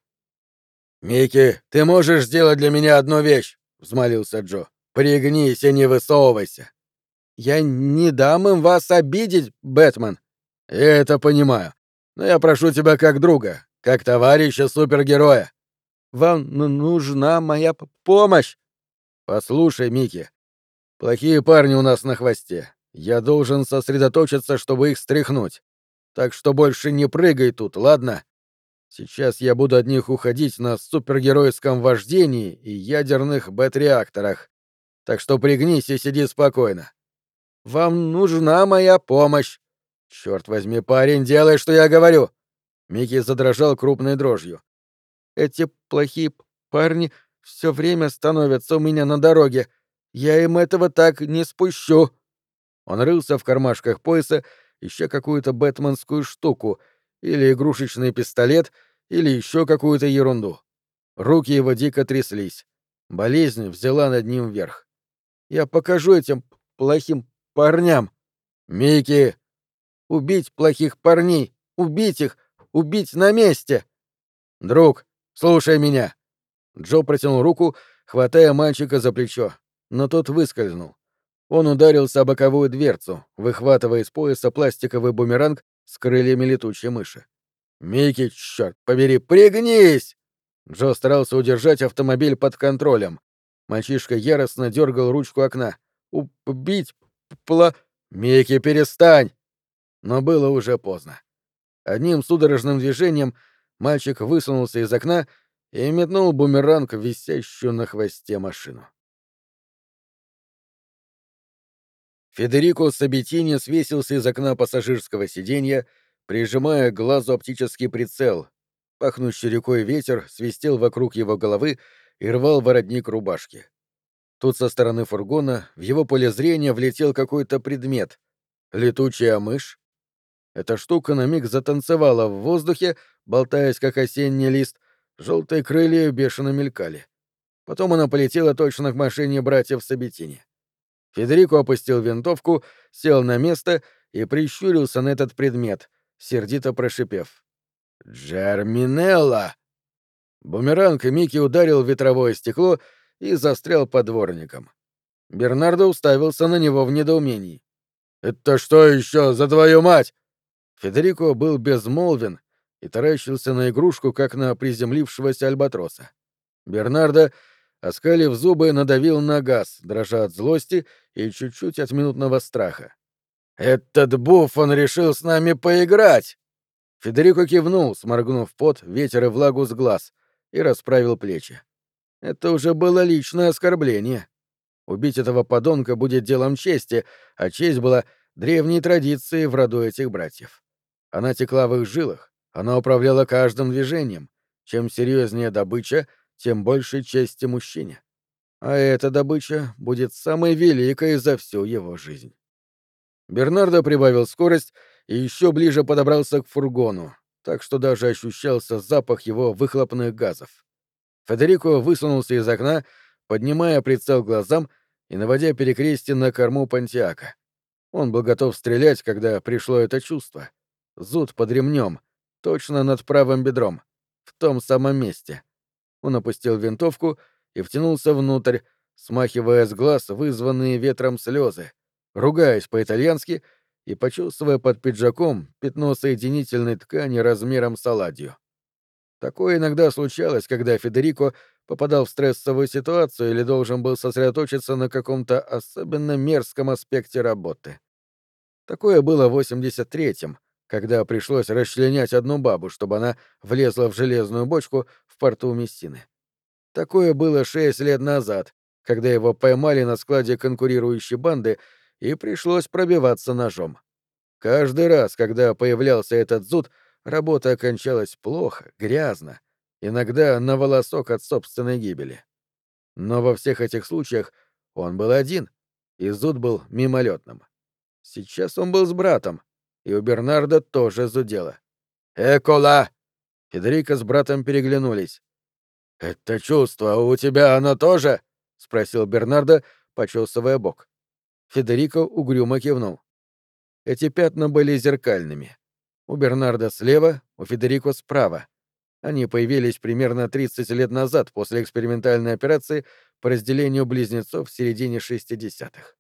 «Микки, ты можешь сделать для меня одну вещь?» — взмолился Джо. «Пригнись и не высовывайся». «Я не дам им вас обидеть, Бэтмен». «Я это понимаю. Но я прошу тебя как друга, как товарища супергероя». «Вам нужна моя помощь». «Послушай, Микки, плохие парни у нас на хвосте. Я должен сосредоточиться, чтобы их стряхнуть. Так что больше не прыгай тут, ладно? Сейчас я буду от них уходить на супергеройском вождении и ядерных бэт-реакторах. Так что пригнись и сиди спокойно. Вам нужна моя помощь. Черт возьми, парень, делай, что я говорю. Микки задрожал крупной дрожью. Эти плохие парни все время становятся у меня на дороге. Я им этого так не спущу. Он рылся в кармашках пояса, ища какую-то бэтменскую штуку, или игрушечный пистолет, или еще какую-то ерунду. Руки его дико тряслись. Болезнь взяла над ним верх. «Я покажу этим плохим парням!» «Микки!» «Убить плохих парней! Убить их! Убить на месте!» «Друг, слушай меня!» Джо протянул руку, хватая мальчика за плечо, но тот выскользнул. Он ударился о боковую дверцу, выхватывая из пояса пластиковый бумеранг с крыльями летучей мыши. «Микки, черт побери, пригнись!» Джо старался удержать автомобиль под контролем. Мальчишка яростно дергал ручку окна. «Убить пла...» «Микки, перестань!» Но было уже поздно. Одним судорожным движением мальчик высунулся из окна и метнул бумеранг в висящую на хвосте машину. Федерико Сабитини свесился из окна пассажирского сиденья, прижимая к глазу оптический прицел. Пахнущий рекой ветер свистел вокруг его головы и рвал воротник рубашки. Тут со стороны фургона в его поле зрения влетел какой-то предмет. Летучая мышь? Эта штука на миг затанцевала в воздухе, болтаясь, как осенний лист, желтые крылья бешено мелькали. Потом она полетела точно к машине братьев Сабитини. Федерико опустил винтовку, сел на место и прищурился на этот предмет, сердито прошипев. «Джерминелла!» Бумеранг Микки ударил в ветровое стекло и застрял под дворником. Бернардо уставился на него в недоумении. «Это что еще за твою мать?» Федерико был безмолвен и таращился на игрушку, как на приземлившегося альбатроса. Бернардо, оскалив зубы, надавил на газ, дрожа от злости и чуть-чуть от минутного страха. «Этот буфон решил с нами поиграть!» Федерико кивнул, сморгнув пот, ветер и влагу с глаз, и расправил плечи. Это уже было личное оскорбление. Убить этого подонка будет делом чести, а честь была древней традицией в роду этих братьев. Она текла в их жилах, она управляла каждым движением, Чем серьезнее добыча, тем больше чести мужчине. А эта добыча будет самой великой за всю его жизнь. Бернардо прибавил скорость и еще ближе подобрался к фургону, так что даже ощущался запах его выхлопных газов. Федерико высунулся из окна, поднимая прицел глазам и наводя перекрестие на корму Понтиака. Он был готов стрелять, когда пришло это чувство. Зуд под ремнем, точно над правым бедром, в том самом месте. Он опустил винтовку и втянулся внутрь, смахивая с глаз вызванные ветром слезы, ругаясь по-итальянски и почувствуя под пиджаком пятно соединительной ткани размером с оладью. Такое иногда случалось, когда Федерико попадал в стрессовую ситуацию или должен был сосредоточиться на каком-то особенно мерзком аспекте работы. Такое было в 83-м, когда пришлось расчленять одну бабу, чтобы она влезла в железную бочку в порту Мессины. Такое было 6 лет назад, когда его поймали на складе конкурирующей банды и пришлось пробиваться ножом. Каждый раз, когда появлялся этот зуд, работа окончалась плохо, грязно, иногда на волосок от собственной гибели. Но во всех этих случаях он был один, и зуд был мимолетным. Сейчас он был с братом, и у Бернарда тоже зудело. «Экола!» Федерико с братом переглянулись. «Это чувство у тебя оно тоже?» — спросил Бернардо, почесывая бок. Федерико угрюмо кивнул. Эти пятна были зеркальными. У Бернарда слева, у Федерико справа. Они появились примерно 30 лет назад после экспериментальной операции по разделению близнецов в середине 60-х.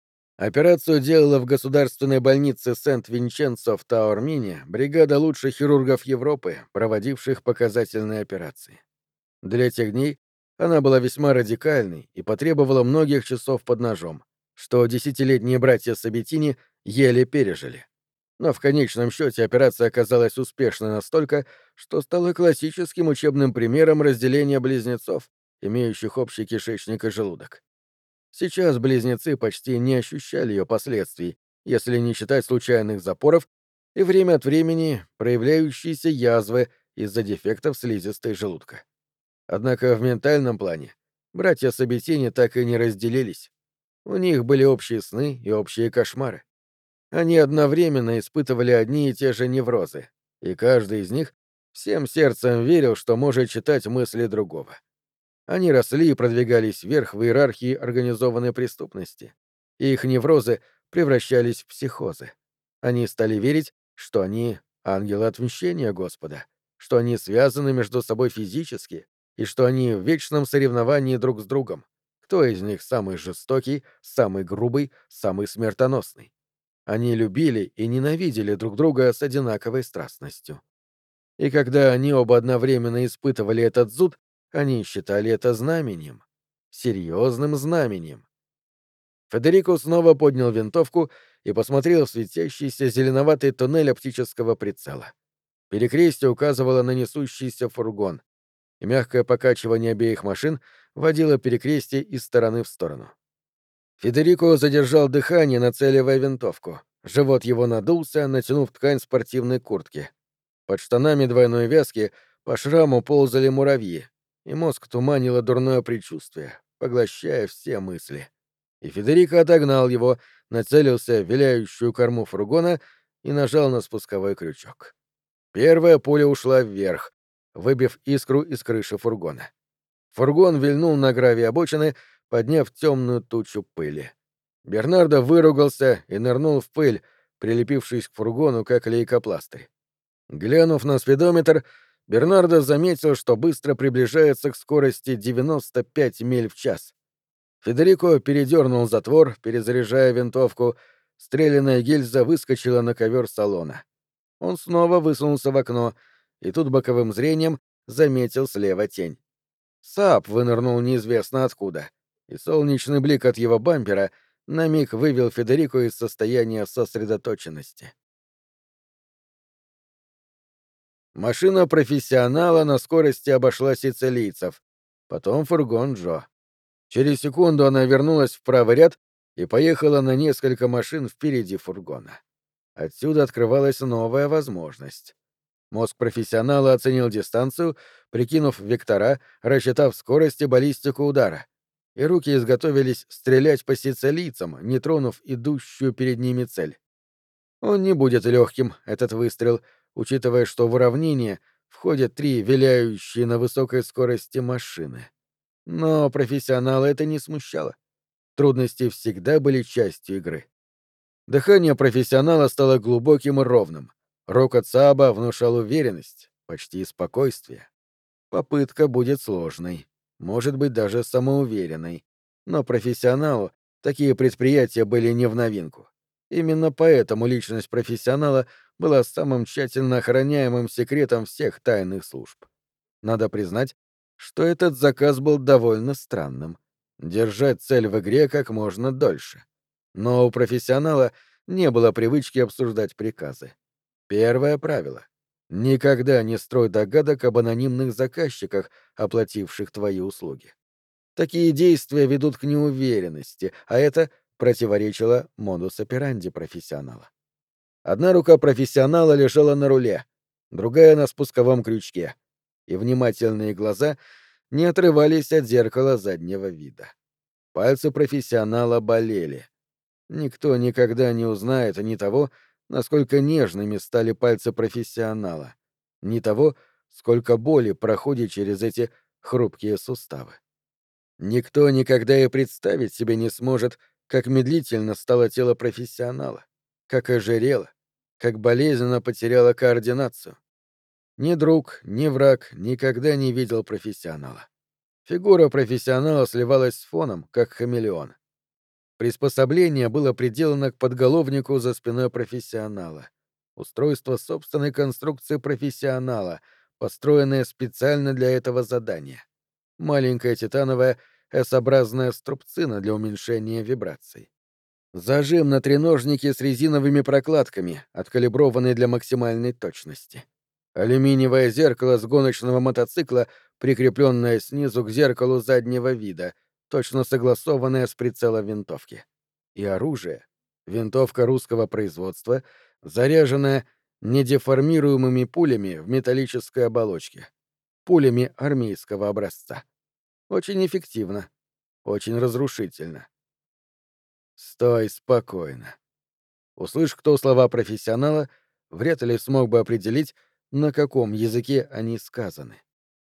Операцию делала в государственной больнице Сент-Винченцо в Таормине бригада лучших хирургов Европы, проводивших показательные операции. Для тех дней она была весьма радикальной и потребовала многих часов под ножом, что десятилетние братья Сабетини еле пережили. Но в конечном счете операция оказалась успешной настолько, что стала классическим учебным примером разделения близнецов, имеющих общий кишечник и желудок. Сейчас близнецы почти не ощущали ее последствий, если не считать случайных запоров и время от времени проявляющиеся язвы из-за дефектов слизистой желудка. Однако в ментальном плане братья Сабетини так и не разделились. У них были общие сны и общие кошмары. Они одновременно испытывали одни и те же неврозы, и каждый из них всем сердцем верил, что может читать мысли другого. Они росли и продвигались вверх в иерархии организованной преступности, и их неврозы превращались в психозы. Они стали верить, что они — ангелы отмщения Господа, что они связаны между собой физически и что они в вечном соревновании друг с другом. Кто из них самый жестокий, самый грубый, самый смертоносный? Они любили и ненавидели друг друга с одинаковой страстностью. И когда они оба одновременно испытывали этот зуд, они считали это знаменем. Серьезным знаменем. Федерико снова поднял винтовку и посмотрел в светящийся зеленоватый туннель оптического прицела. Перекрестие указывало на несущийся фургон, и мягкое покачивание обеих машин водило перекрестие из стороны в сторону. Федерико задержал дыхание, нацеливая винтовку. Живот его надулся, натянув ткань спортивной куртки. Под штанами двойной вязки по шраму ползали муравьи, и мозг туманило дурное предчувствие, поглощая все мысли. И Федерико отогнал его, нацелился в виляющую корму фургона и нажал на спусковой крючок. Первая пуля ушла вверх, выбив искру из крыши фургона. Фургон вильнул на гравий обочины, подняв темную тучу пыли. Бернардо выругался и нырнул в пыль, прилепившись к фургону, как лейкопластырь. Глянув на спидометр, Бернардо заметил, что быстро приближается к скорости 95 миль в час. Федерико передернул затвор, перезаряжая винтовку. Стрелянная гильза выскочила на ковер салона. Он снова высунулся в окно, и тут боковым зрением заметил слева тень. Сааб вынырнул неизвестно откуда, и солнечный блик от его бампера на миг вывел Федерико из состояния сосредоточенности. Машина профессионала на скорости обошла сицилийцев, потом фургон Джо. Через секунду она вернулась в правый ряд и поехала на несколько машин впереди фургона. Отсюда открывалась новая возможность. Мозг профессионала оценил дистанцию, прикинув вектора, рассчитав скорость и баллистику удара. И руки изготовились стрелять по сицилийцам, не тронув идущую перед ними цель. Он не будет легким, этот выстрел, учитывая, что в уравнение входят 3 виляющие на высокой скорости машины. Но профессионала это не смущало. Трудности всегда были частью игры. Дыхание профессионала стало глубоким и ровным. Рокот Сааба внушал уверенность, почти спокойствие. Попытка будет сложной, может быть, даже самоуверенной. Но профессионалу такие предприятия были не в новинку. Именно поэтому личность профессионала была самым тщательно охраняемым секретом всех тайных служб. Надо признать, что этот заказ был довольно странным. Держать цель в игре как можно дольше. Но у профессионала не было привычки обсуждать приказы. Первое правило: никогда не строй догадок об анонимных заказчиках, оплативших твои услуги. Такие действия ведут к неуверенности, а это противоречило модус операнди профессионала. Одна рука профессионала лежала на руле, другая — на спусковом крючке, и внимательные глаза не отрывались от зеркала заднего вида. Пальцы профессионала болели. Никто никогда не узнает ни того, насколько нежными стали пальцы профессионала, ни того, сколько боли проходит через эти хрупкие суставы. Никто никогда и представить себе не сможет, как медлительно стало тело профессионала, как ожирело, как болезненно потеряло координацию. Ни друг, ни враг никогда не видел профессионала. Фигура профессионала сливалась с фоном, как хамелеон. Приспособление было приделано к подголовнику за спиной профессионала. Устройство собственной конструкции профессионала, построенное специально для этого задания. Маленькая титановая S-образная струбцина для уменьшения вибраций. Зажим на треножнике с резиновыми прокладками, откалиброванный для максимальной точности. Алюминиевое зеркало с гоночного мотоцикла, прикрепленное снизу к зеркалу заднего вида, точно согласованное с прицелом винтовки. И оружие — винтовка русского производства, заряженная недеформируемыми пулями в металлической оболочке. Пулями армейского образца. Очень эффективно, очень разрушительно. Стой спокойно. Услышь кто слова профессионала, вряд ли смог бы определить, на каком языке они сказаны.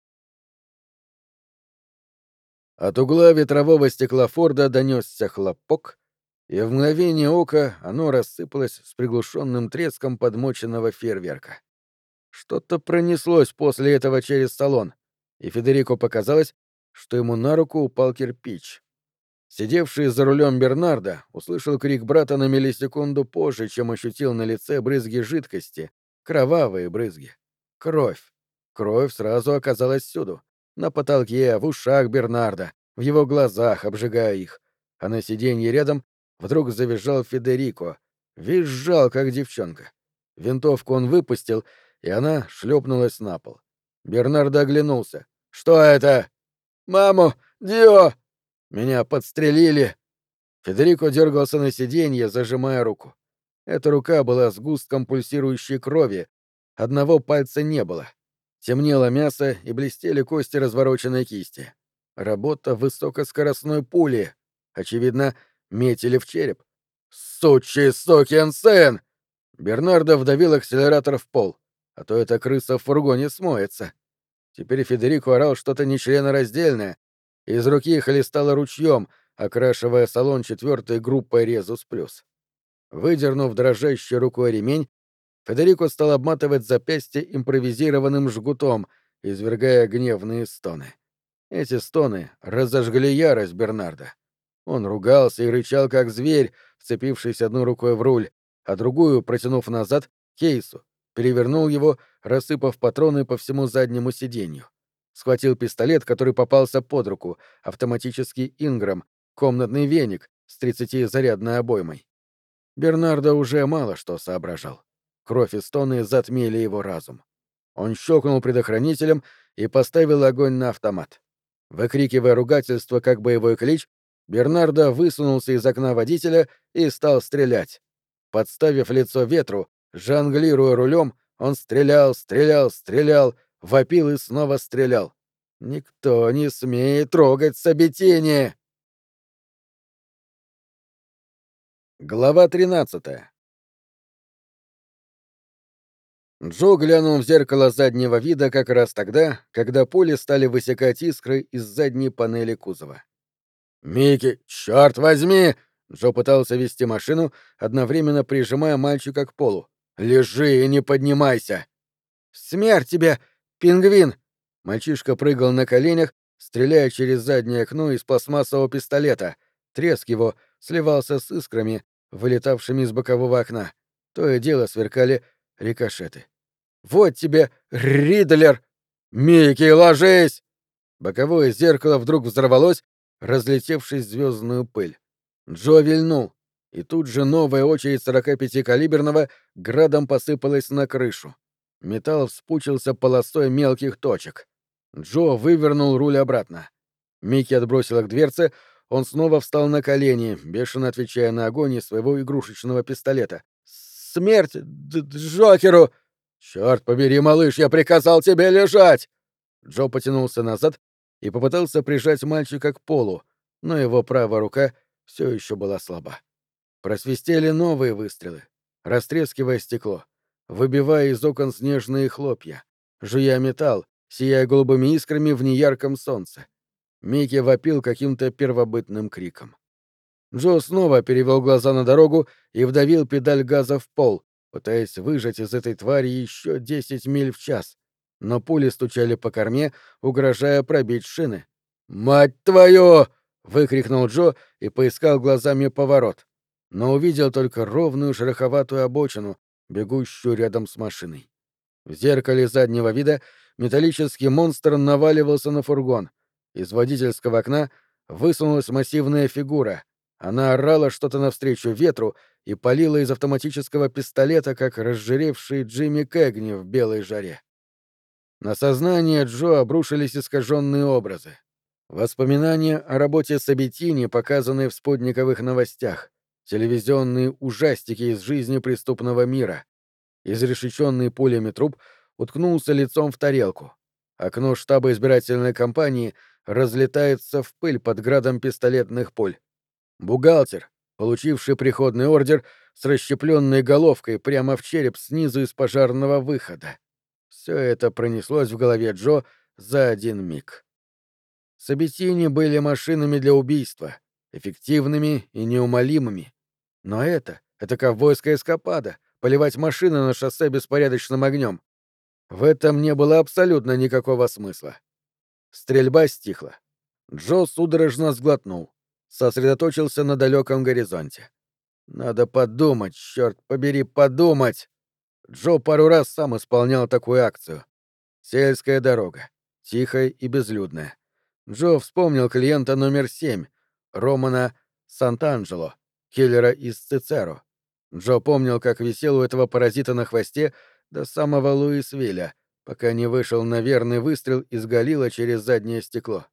От угла ветрового стекла Форда донесся хлопок, и в мгновение ока оно рассыпалось с приглушенным треском подмоченного фейерверка. Что-то пронеслось после этого через салон, и Федерико показалось, что ему на руку упал кирпич. Сидевший за рулем Бернардо услышал крик брата на миллисекунду позже, чем ощутил на лице брызги жидкости, кровавые брызги. Кровь. Кровь сразу оказалась всюду. На потолке, в ушах Бернардо, в его глазах, обжигая их. А на сиденье рядом вдруг завизжал Федерико. Визжал, как девчонка. Винтовку он выпустил, и она шлепнулась на пол. Бернардо оглянулся. «Что это?» «Маму! Дио!» «Меня подстрелили!» Федерико дергался на сиденье, зажимая руку. Эта рука была сгустком пульсирующей крови. Одного пальца не было. Темнело мясо и блестели кости развороченной кисти. Работа высокоскоростной пули. Очевидно, метили в череп. «Сучий сукин сын!» Бернардо вдавил акселератор в пол, а то эта крыса в фургоне смоется. Теперь Федерико орал что-то нечленораздельное. Из руки хлестало ручьем, окрашивая салон 4-й группой Резус Плюс. Выдернув дрожащей рукой ремень, Федерико стал обматывать запястье импровизированным жгутом, извергая гневные стоны. Эти стоны разожгли ярость Бернарда. Он ругался и рычал, как зверь, вцепившись одной рукой в руль, а другую, протянув назад, к кейсу, перевернул его, рассыпав патроны по всему заднему сиденью. Схватил пистолет, который попался под руку, автоматический «Инграм», комнатный веник с 30-зарядной обоймой. Бернардо уже мало что соображал. Кровь и стоны затмили его разум. Он щелкнул предохранителем и поставил огонь на автомат. Выкрикивая ругательство как боевой клич, Бернардо высунулся из окна водителя и стал стрелять. Подставив лицо ветру, жонглируя рулем, Он стрелял, стрелял, стрелял, вопил и снова стрелял. Никто не смеет трогать Сабитини! Глава 13. Джо глянул в зеркало заднего вида как раз тогда, когда пули стали высекать искры из задней панели кузова. «Микки, черт возьми!» Джо пытался вести машину, одновременно прижимая мальчика к полу. «Лежи и не поднимайся!» «Смерть тебе, пингвин!» Мальчишка прыгал на коленях, стреляя через заднее окно из пластмассового пистолета. Треск его сливался с искрами, вылетавшими из бокового окна. То и дело сверкали рикошеты. «Вот тебе, Ридлер!» «Микки, ложись!» Боковое зеркало вдруг взорвалось, разлетевшись в звездную пыль. Джо вильнул, и тут же новая очередь 45-калиберного градом посыпалась на крышу. Металл вспучился полосой мелких точек. Джо вывернул руль обратно. Микки отбросила к дверце, он снова встал на колени, бешено отвечая на огонь из своего игрушечного пистолета. «Смерть Джокеру!» «Черт побери, малыш, я приказал тебе лежать!» Джо потянулся назад и попытался прижать мальчика к полу, но его правая рука все еще была слаба. Просвистели новые выстрелы, растрескивая стекло, выбивая из окон снежные хлопья, жуя металл, сияя голубыми искрами в неярком солнце. Микки вопил каким-то первобытным криком. Джо снова перевел глаза на дорогу и вдавил педаль газа в пол, пытаясь выжать из этой твари еще 10 миль в час. Но пули стучали по корме, угрожая пробить шины. «Мать твою!» — выкрикнул Джо и поискал глазами поворот. Но увидел только ровную шероховатую обочину, бегущую рядом с машиной. В зеркале заднего вида металлический монстр наваливался на фургон. Из водительского окна высунулась массивная фигура. Она орала что-то навстречу ветру и палила из автоматического пистолета, как разжиревший Джимми Кэгни в белой жаре. На сознание Джо обрушились искаженные образы. Воспоминания о работе Сабитини, показанные в спутниковых новостях, телевизионные ужастики из жизни преступного мира. Изрешеченный пулями труп уткнулся лицом в тарелку. Окно штаба избирательной кампании разлетается в пыль под градом пистолетных пуль. Бухгалтер, получивший приходный ордер с расщепленной головкой прямо в череп снизу из пожарного выхода. Все это пронеслось в голове Джо за один миг. Сабитини были машинами для убийства, эффективными и неумолимыми. Но это ковбойская эскапада — поливать машины на шоссе беспорядочным огнем. В этом не было абсолютно никакого смысла. Стрельба стихла. Джо судорожно сглотнул, сосредоточился на далеком горизонте. Надо подумать, черт побери, подумать! Джо пару раз сам исполнял такую акцию. Сельская дорога, тихая и безлюдная. Джо вспомнил клиента номер 7, Романа Сант'Анджело, киллера из Цицеро. Джо помнил, как висел у этого паразита на хвосте до самого Луисвилля, пока не вышел на верный выстрел из Галила через заднее стекло.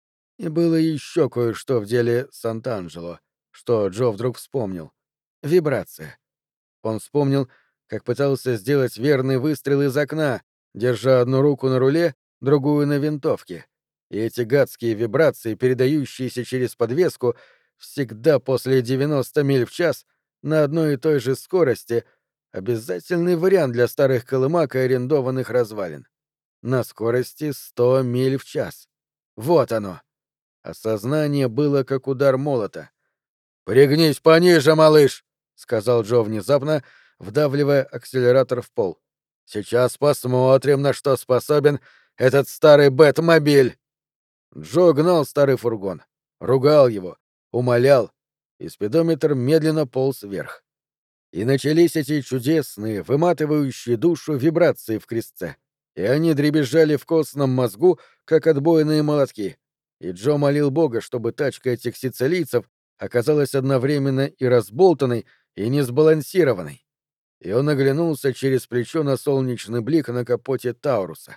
И было еще кое-что в деле Сант'Анджело, что Джо вдруг вспомнил. Вибрация. Он вспомнил, как пытался сделать верный выстрел из окна, держа одну руку на руле, другую на винтовке. И эти гадские вибрации, передающиеся через подвеску, всегда после 90 миль в час, на одной и той же скорости, обязательный вариант для старых колымак и арендованных развалин. На скорости 100 миль в час. Вот оно. Осознание было как удар молота. «Пригнись пониже, малыш!» — сказал Джо внезапно, вдавливая акселератор в пол. «Сейчас посмотрим, на что способен этот старый Бэтмобиль!» Джо гнал старый фургон, ругал его, умолял, и спидометр медленно полз вверх. И начались эти чудесные, выматывающие душу вибрации в крестце, и они дребезжали в костном мозгу, как отбойные молотки. И Джо молил Бога, чтобы тачка этих сицилийцев оказалась одновременно и разболтанной, и несбалансированной. И он оглянулся через плечо на солнечный блик на капоте Тауруса.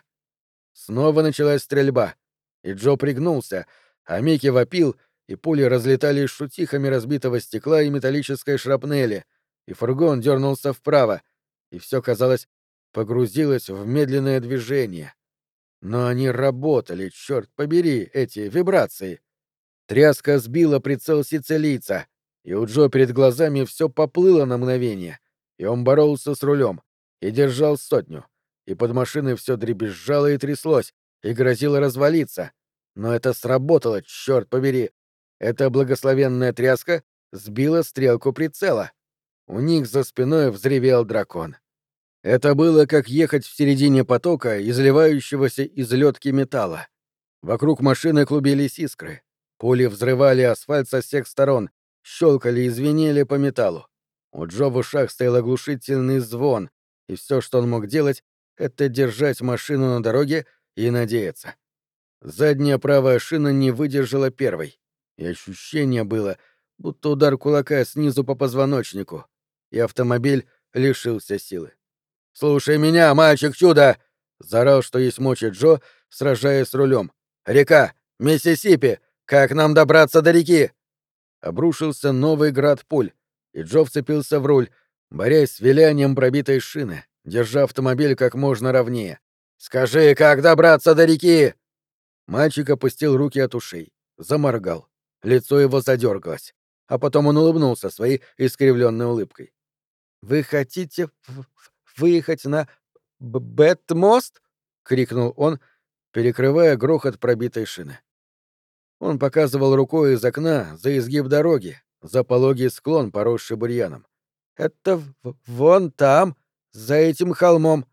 Снова началась стрельба, и Джо пригнулся, а Микки вопил, и пули разлетались шутихами разбитого стекла и металлической шрапнели, и фургон дернулся вправо, и все казалось погрузилась в медленное движение. Но они работали, черт побери, эти вибрации. Тряска сбила прицел сицилийца, и у Джо перед глазами все поплыло на мгновение, и он боролся с рулем, и держал сотню, и под машиной все дребезжало и тряслось, и грозило развалиться. Но это сработало, черт побери. Эта благословенная тряска сбила стрелку прицела. У них за спиной взревел дракон. Это было как ехать в середине потока, изливающегося из лётки металла. Вокруг машины клубились искры. Пули взрывали асфальт со всех сторон, щелкали и звенели по металлу. У Джо в ушах стоял оглушительный звон, и все, что он мог делать, это держать машину на дороге и надеяться. Задняя правая шина не выдержала первой, и ощущение было, будто удар кулака снизу по позвоночнику, и автомобиль лишился силы. «Слушай меня, мальчик-чудо!» — заорал, что есть мочи Джо, сражаясь с рулем. «Река! Миссисипи! Как нам добраться до реки?» Обрушился новый град пуль, и Джо вцепился в руль, борясь с вилянием пробитой шины, держа автомобиль как можно ровнее. «Скажи, как добраться до реки?» Мальчик опустил руки от ушей, заморгал. Лицо его задергалось, а потом он улыбнулся своей искривленной улыбкой. «Вы хотите выехать на Бэтмост?» — крикнул он, перекрывая грохот пробитой шины. Он показывал рукой из окна за изгиб дороги, за пологий склон, поросший бурьяном. «Это вон там, за этим холмом.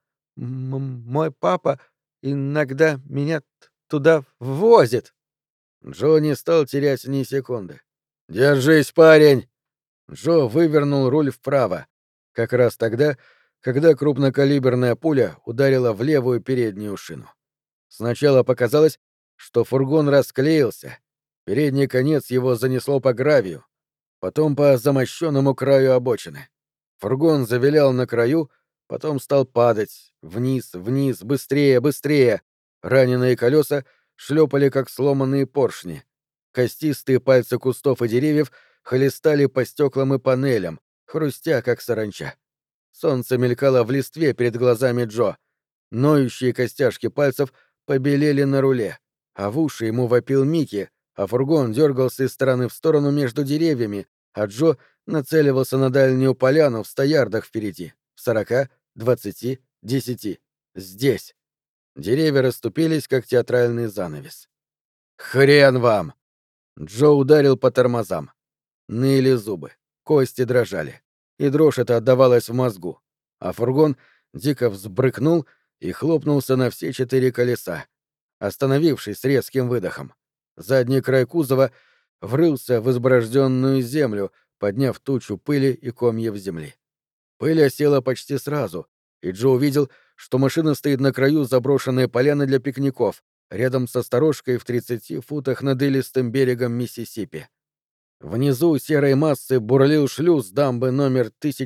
Мой папа иногда меня туда возит». Джо не стал терять ни секунды. «Держись, парень!» Джо вывернул руль вправо, как раз тогда, когда крупнокалиберная пуля ударила в левую переднюю шину. Сначала показалось, что фургон расклеился. Передний конец его занесло по гравию, потом по замощенному краю обочины. Фургон завилял на краю, потом стал падать. Вниз, вниз, быстрее, быстрее. Раненые колеса шлепали, как сломанные поршни. Костистые пальцы кустов и деревьев хлестали по стеклам и панелям, хрустя, как саранча. Солнце мелькало в листве перед глазами Джо. Ноющие костяшки пальцев побелели на руле, а в уши ему вопил Микки, а фургон дергался из стороны в сторону между деревьями, а Джо нацеливался на дальнюю поляну в 100 ярдах впереди, в 40, 20, 10. Здесь. Деревья расступились, как театральный занавес. «Хрен вам!» Джо ударил по тормозам. Ныли зубы, кости дрожали, и дрожь эта отдавалась в мозгу, а фургон дико взбрыкнул и хлопнулся на все 4 колеса, остановившись с резким выдохом. Задний край кузова врылся в изборожденную землю, подняв тучу пыли и комьев земли. Пыль осела почти сразу, и Джо увидел, что машина стоит на краю заброшенной поляны для пикников, рядом со сторожкой в 30 футах над илистым берегом Миссисипи. Внизу серой массы бурлил шлюз дамбы номер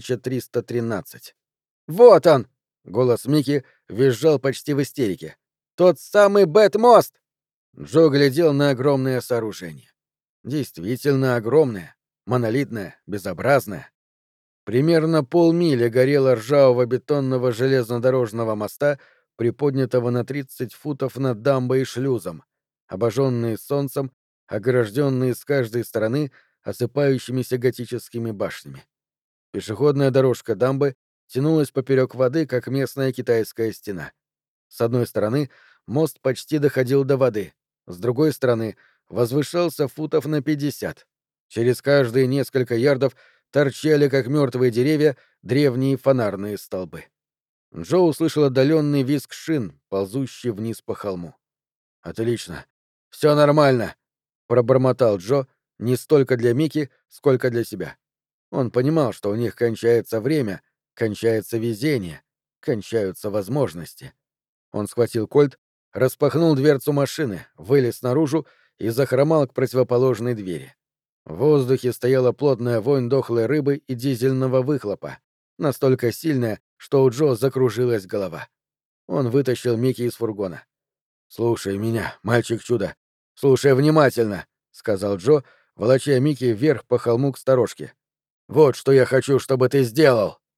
1313. «Вот он!» — голос Микки визжал почти в истерике. «Тот самый Бэтмост!» Джо глядел на огромное сооружение. Действительно огромное, монолитное, безобразное. Примерно полмили горело ржавого бетонного железнодорожного моста, приподнятого на 30 футов над дамбой и шлюзом, обожженные солнцем, огражденные с каждой стороны осыпающимися готическими башнями. Пешеходная дорожка дамбы тянулась поперек воды, как местная китайская стена. С одной стороны мост почти доходил до воды, с другой стороны возвышался футов на 50. Через каждые несколько ярдов торчали, как мертвые деревья, древние фонарные столбы. Джо услышал отдаленный визг шин, ползущий вниз по холму. «Отлично. Все нормально», — пробормотал Джо, не столько для Микки, сколько для себя. Он понимал, что у них кончается время, кончается везение, кончаются возможности. Он схватил кольт, распахнул дверцу машины, вылез наружу и захромал к противоположной двери. В воздухе стояла плотная вонь дохлой рыбы и дизельного выхлопа, настолько сильная, что у Джо закружилась голова. Он вытащил Микки из фургона. «Слушай меня, мальчик-чудо, слушай внимательно», — сказал Джо, волоча Микки вверх по холму к сторожке. «Вот что я хочу, чтобы ты сделал!»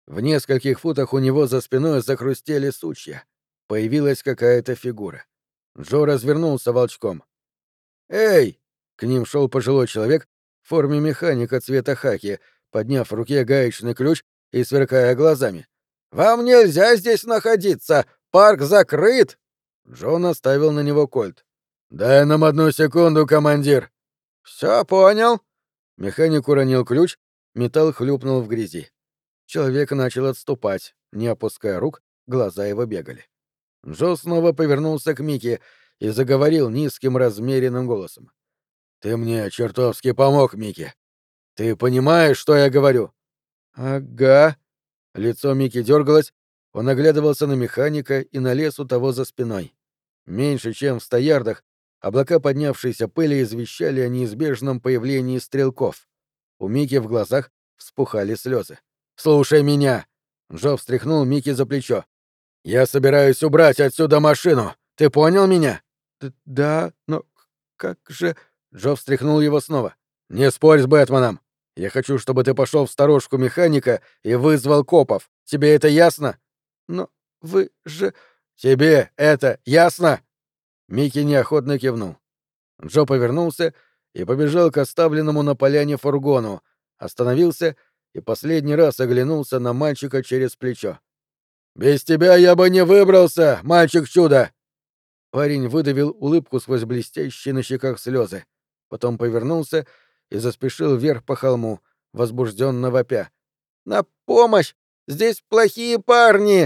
В нескольких футах у него за спиной захрустели сучья. Появилась какая-то фигура. Джо развернулся волчком. «Эй!» — к ним шел пожилой человек в форме механика цвета хаки, подняв в руке гаечный ключ и сверкая глазами. «Вам нельзя здесь находиться! Парк закрыт!» Джо наставил на него кольт. «Дай нам 1 секунду, командир!» «Все понял!» Механик уронил ключ, металл хлюпнул в грязи. Человек начал отступать, не опуская рук, глаза его бегали. Джо снова повернулся к Микки и заговорил низким размеренным голосом. «Ты мне чертовски помог, Микки. Ты понимаешь, что я говорю?» «Ага». Лицо Микки дергалось, он оглядывался на механика и на лес у того за спиной. Меньше чем в 100 ярдах облака поднявшейся пыли извещали о неизбежном появлении стрелков. У Микки в глазах вспухали слезы. «Слушай меня!» Джо встряхнул Микки за плечо. «Я собираюсь убрать отсюда машину! Ты понял меня?» «Да, но как же...» Джо встряхнул его снова. «Не спорь с Бэтменом! Я хочу, чтобы ты пошел в сторожку механика и вызвал копов. Тебе это ясно?» «Но вы же...» «Тебе это ясно?» Микки неохотно кивнул. Джо повернулся и побежал к оставленному на поляне фургону, остановился и последний раз оглянулся на мальчика через плечо. «Без тебя я бы не выбрался, мальчик-чудо!» Парень выдавил улыбку сквозь блестящие на щеках слезы, потом повернулся и заспешил вверх по холму, возбужденно вопя. «На помощь! Здесь плохие парни!»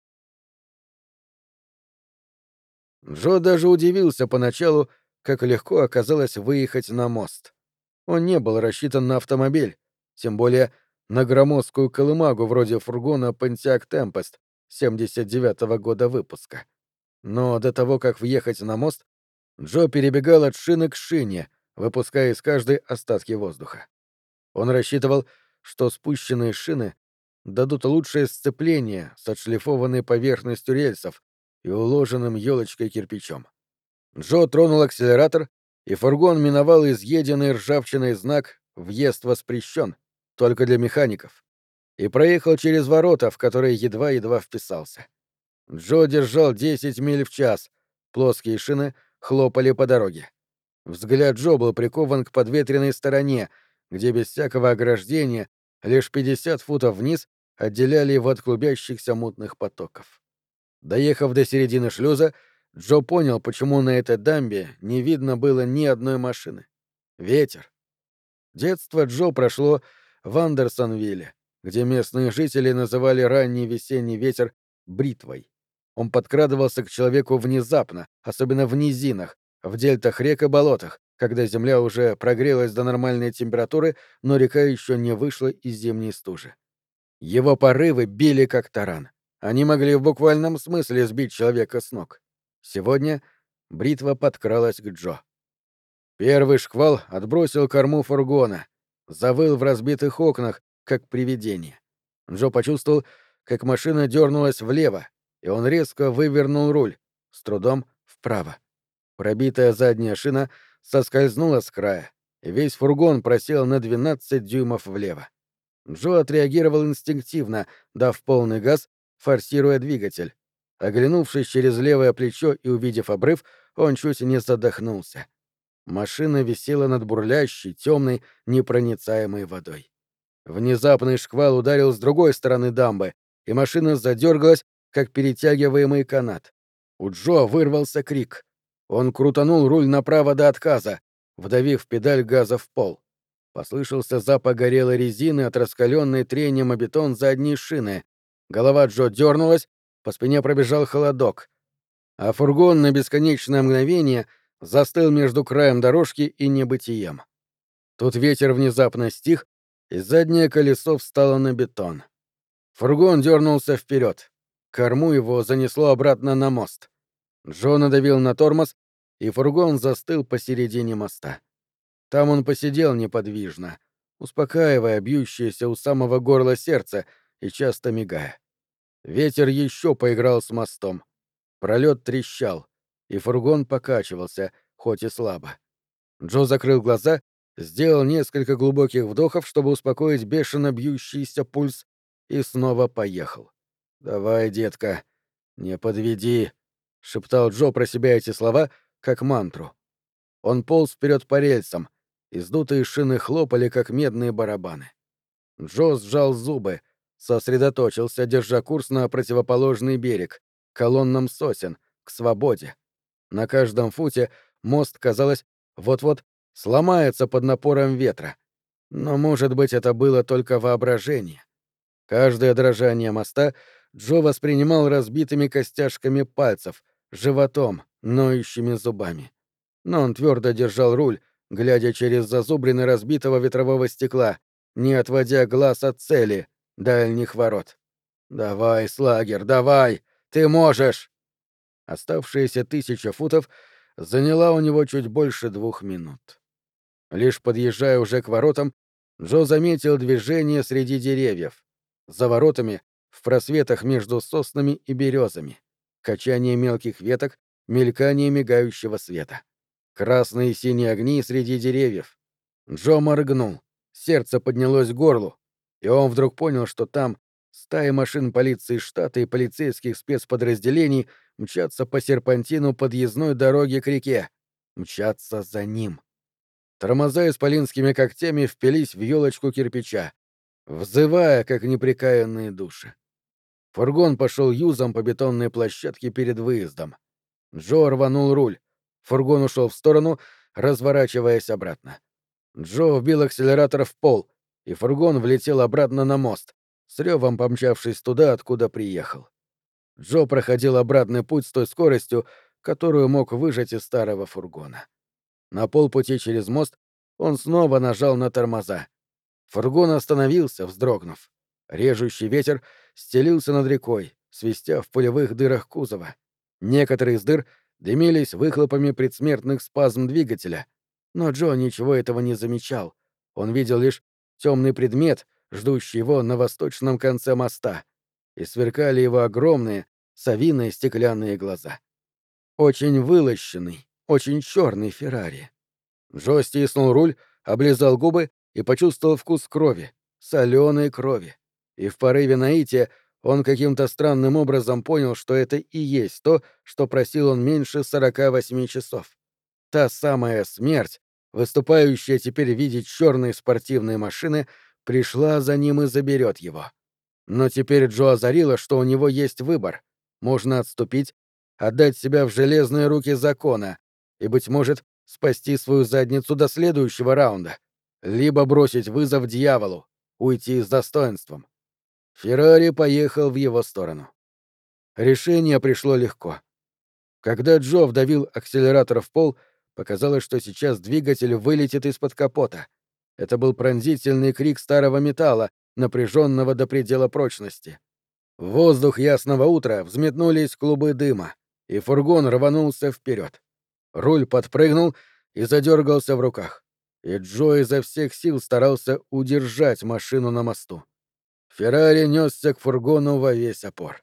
Джо даже удивился поначалу, как легко оказалось выехать на мост. Он не был рассчитан на автомобиль, тем более на громоздкую колымагу вроде фургона Pontiac Tempest 79-го года выпуска. Но до того, как въехать на мост, Джо перебегал от шины к шине, выпуская из каждой остатки воздуха. Он рассчитывал, что спущенные шины дадут лучшее сцепление с отшлифованной поверхностью рельсов и уложенным елочкой кирпичом. Джо тронул акселератор, и фургон миновал изъеденный ржавчиной знак «Въезд воспрещен» только для механиков и проехал через ворота, в которые едва-едва вписался. Джо держал 10 миль в час, плоские шины хлопали по дороге. Взгляд Джо был прикован к подветренной стороне, где без всякого ограждения лишь 50 футов вниз отделяли его от клубящихся мутных потоков. Доехав до середины шлюза, Джо понял, почему на этой дамбе не видно было ни одной машины. Ветер. Детство Джо прошло в Андерсонвилле, где местные жители называли ранний весенний ветер бритвой. Он подкрадывался к человеку внезапно, особенно в низинах, в дельтах рек и болотах, когда земля уже прогрелась до нормальной температуры, но река еще не вышла из зимней стужи. Его порывы били как таран. Они могли в буквальном смысле сбить человека с ног. Сегодня бритва подкралась к Джо. Первый шквал отбросил корму фургона, завыл в разбитых окнах, как привидение. Джо почувствовал, как машина дернулась влево, и он резко вывернул руль, с трудом вправо. Пробитая задняя шина соскользнула с края, и весь фургон просел на 12 дюймов влево. Джо отреагировал инстинктивно, дав полный газ, форсируя двигатель. Оглянувшись через левое плечо и увидев обрыв, он чуть не задохнулся. Машина висела над бурлящей, темной, непроницаемой водой. Внезапный шквал ударил с другой стороны дамбы, и машина задергалась, как перетягиваемый канат. У Джо вырвался крик. Он крутанул руль направо до отказа, вдавив педаль газа в пол. Послышался запах горелой резины от раскаленной трением о бетон задней шины. Голова Джо дернулась, по спине пробежал холодок. А фургон на бесконечное мгновение застыл между краем дорожки и небытием. Тут ветер внезапно стих, и заднее колесо встало на бетон. Фургон дернулся вперед. Корму его занесло обратно на мост. Джо надавил на тормоз, и фургон застыл посередине моста. Там он посидел неподвижно, успокаивая бьющееся у самого горла сердце и часто мигая. Ветер еще поиграл с мостом. Пролет трещал, и фургон покачивался, хоть и слабо. Джо закрыл глаза, сделал несколько глубоких вдохов, чтобы успокоить бешено бьющийся пульс, и снова поехал. «Давай, детка, не подведи», — шептал Джо про себя эти слова, как мантру. Он полз вперед по рельсам, и сдутые шины хлопали, как медные барабаны. Джо сжал зубы, сосредоточился, держа курс на противоположный берег, к колоннам сосен, к свободе. На каждом футе мост, казалось, вот-вот сломается под напором ветра. Но, может быть, это было только воображение. Каждое дрожание моста Джо воспринимал разбитыми костяшками пальцев, животом, ноющими зубами. Но он твердо держал руль, глядя через зазубрины разбитого ветрового стекла, не отводя глаз от цели, дальних ворот. «Давай, Слагер, давай! Ты можешь!» Оставшиеся 1000 футов заняла у него чуть больше 2 минут. Лишь подъезжая уже к воротам, Джо заметил движение среди деревьев. За воротами, в просветах между соснами и березами. Качание мелких веток, мелькание мигающего света. Красные и синие огни среди деревьев. Джо моргнул. Сердце поднялось к горлу, и он вдруг понял, что там стаи машин полиции штата и полицейских спецподразделений мчатся по серпантину подъездной дороги к реке. Мчатся за ним. Тормоза исполинскими когтями впились в елочку кирпича, взывая, как непрекаянные души. Фургон пошел юзом по бетонной площадке перед выездом. Джо рванул руль. Фургон ушел в сторону, разворачиваясь обратно. Джо вбил акселератор в пол, и фургон влетел обратно на мост, с ревом помчавшись туда, откуда приехал. Джо проходил обратный путь с той скоростью, которую мог выжать из старого фургона. На полпути через мост он снова нажал на тормоза. Фургон остановился, вздрогнув. Режущий ветер стелился над рекой, свистя в пулевых дырах кузова. Некоторые из дыр дымились выхлопами предсмертных спазм двигателя. Но Джо ничего этого не замечал. Он видел лишь темный предмет, ждущий его на восточном конце моста. И сверкали его огромные, совиные стеклянные глаза. Очень вылощенный, очень черный Феррари. Джо стиснул руль, облизал губы и почувствовал вкус крови, соленой крови. И в порыве наития он каким-то странным образом понял, что это и есть то, что просил он меньше 48 часов. Та самая смерть, выступающая теперь в виде черной спортивной машины, пришла за ним и заберет его. Но теперь Джо озарило, что у него есть выбор. Можно отступить, отдать себя в железные руки закона и, быть может, спасти свою задницу до следующего раунда, либо бросить вызов дьяволу, уйти с достоинством. Феррари поехал в его сторону. Решение пришло легко. Когда Джо вдавил акселератор в пол, показалось, что сейчас двигатель вылетит из-под капота. Это был пронзительный крик старого металла, напряженного до предела прочности. В воздух ясного утра взметнулись клубы дыма, и фургон рванулся вперед. Руль подпрыгнул и задергался в руках, и Джо изо всех сил старался удержать машину на мосту. Феррари несся к фургону во весь опор.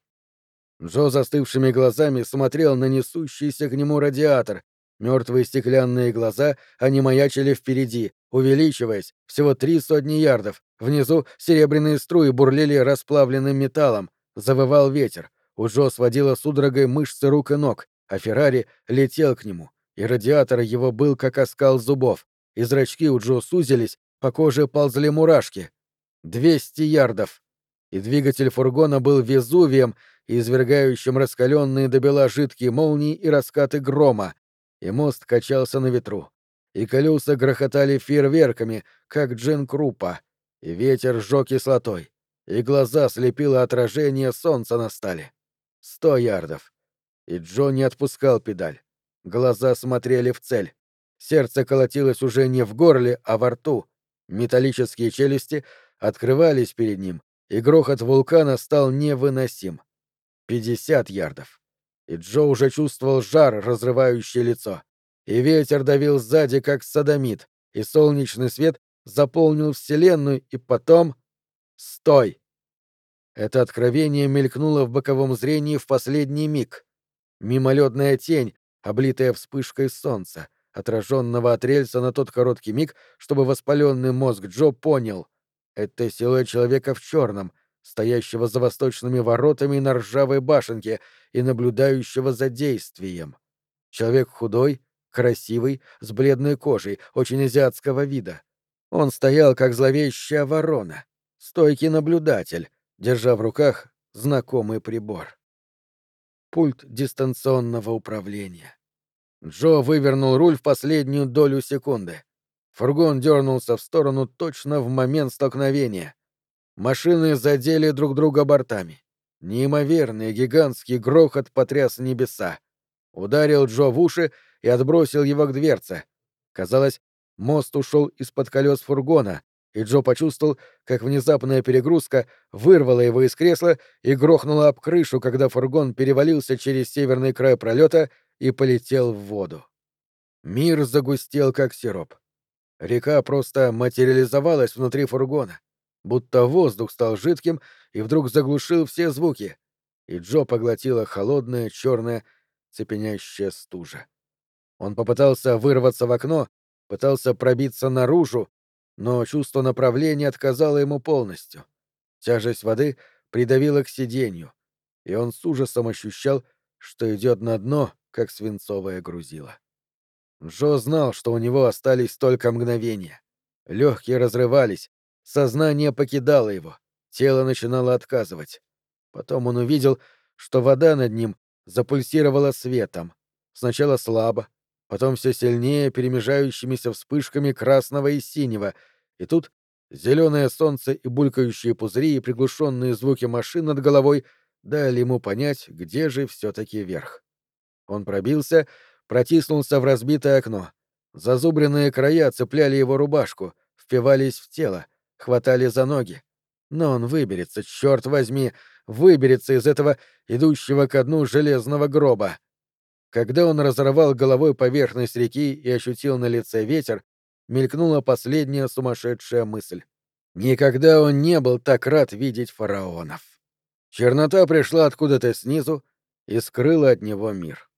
Джо застывшими глазами смотрел на несущийся к нему радиатор. Мертвые стеклянные глаза, они маячили впереди, увеличиваясь, всего 3 сотни ярдов. Внизу серебряные струи бурлили расплавленным металлом. Завывал ветер. У Джо сводило судорогой мышцы рук и ног, а Феррари летел к нему, и радиатор его был как оскал зубов, и зрачки у Джо сузились, по коже ползли мурашки. 200 ярдов. И двигатель фургона был Везувием, извергающим раскаленные до бела жидкие молнии и раскаты грома, и мост качался на ветру, и колеса грохотали фейерверками, как Джин Крупа, и ветер сжег кислотой, и глаза слепило отражение солнца на стали. 100 ярдов. И Джо не отпускал педаль. Глаза смотрели в цель. Сердце колотилось уже не в горле, а во рту. Металлические челюсти открывались перед ним, и грохот вулкана стал невыносим. 50 ярдов. И Джо уже чувствовал жар, разрывающий лицо. И ветер давил сзади, как содомит, и солнечный свет заполнил вселенную, и потом... Стой! Это откровение мелькнуло в боковом зрении в последний миг. Мимолетная тень, облитая вспышкой солнца, отраженного от рельса на тот короткий миг, чтобы воспаленный мозг Джо понял — это силуэт человека в черном, стоящего за восточными воротами на ржавой башенке и наблюдающего за действием. Человек худой, красивый, с бледной кожей, очень азиатского вида. Он стоял, как зловещая ворона, стойкий наблюдатель, держа в руках знакомый прибор. Пульт дистанционного управления. Джо вывернул руль в последнюю долю секунды. Фургон дернулся в сторону точно в момент столкновения. Машины задели друг друга бортами. Неимоверный гигантский грохот потряс небеса. Ударил Джо в уши и отбросил его к дверце. Казалось, мост ушел из-под колес фургона, и Джо почувствовал, как внезапная перегрузка вырвала его из кресла и грохнула об крышу, когда фургон перевалился через северный край пролета и полетел в воду. Мир загустел, как сироп. Река просто материализовалась внутри фургона, будто воздух стал жидким и вдруг заглушил все звуки, и Джо поглотила холодная, черная, цепенящая стужа. Он попытался вырваться в окно, пытался пробиться наружу, но чувство направления отказало ему полностью. Тяжесть воды придавила к сиденью, и он с ужасом ощущал, что идет на дно, как свинцовое грузило. Джо знал, что у него остались только мгновения. Легкие разрывались, сознание покидало его, тело начинало отказывать. Потом он увидел, что вода над ним запульсировала светом. Сначала слабо, потом все сильнее перемежающимися вспышками красного и синего, и тут зеленое солнце и булькающие пузыри и приглушенные звуки машин над головой дали ему понять, где же все-таки верх. Он пробился, протиснулся в разбитое окно. Зазубренные края цепляли его рубашку, впивались в тело, хватали за ноги. Но он выберется, черт возьми, выберется из этого идущего ко дну железного гроба. Когда он разорвал головой поверхность реки и ощутил на лице ветер, мелькнула последняя сумасшедшая мысль. Никогда он не был так рад видеть фараонов. Чернота пришла откуда-то снизу и скрыла от него мир.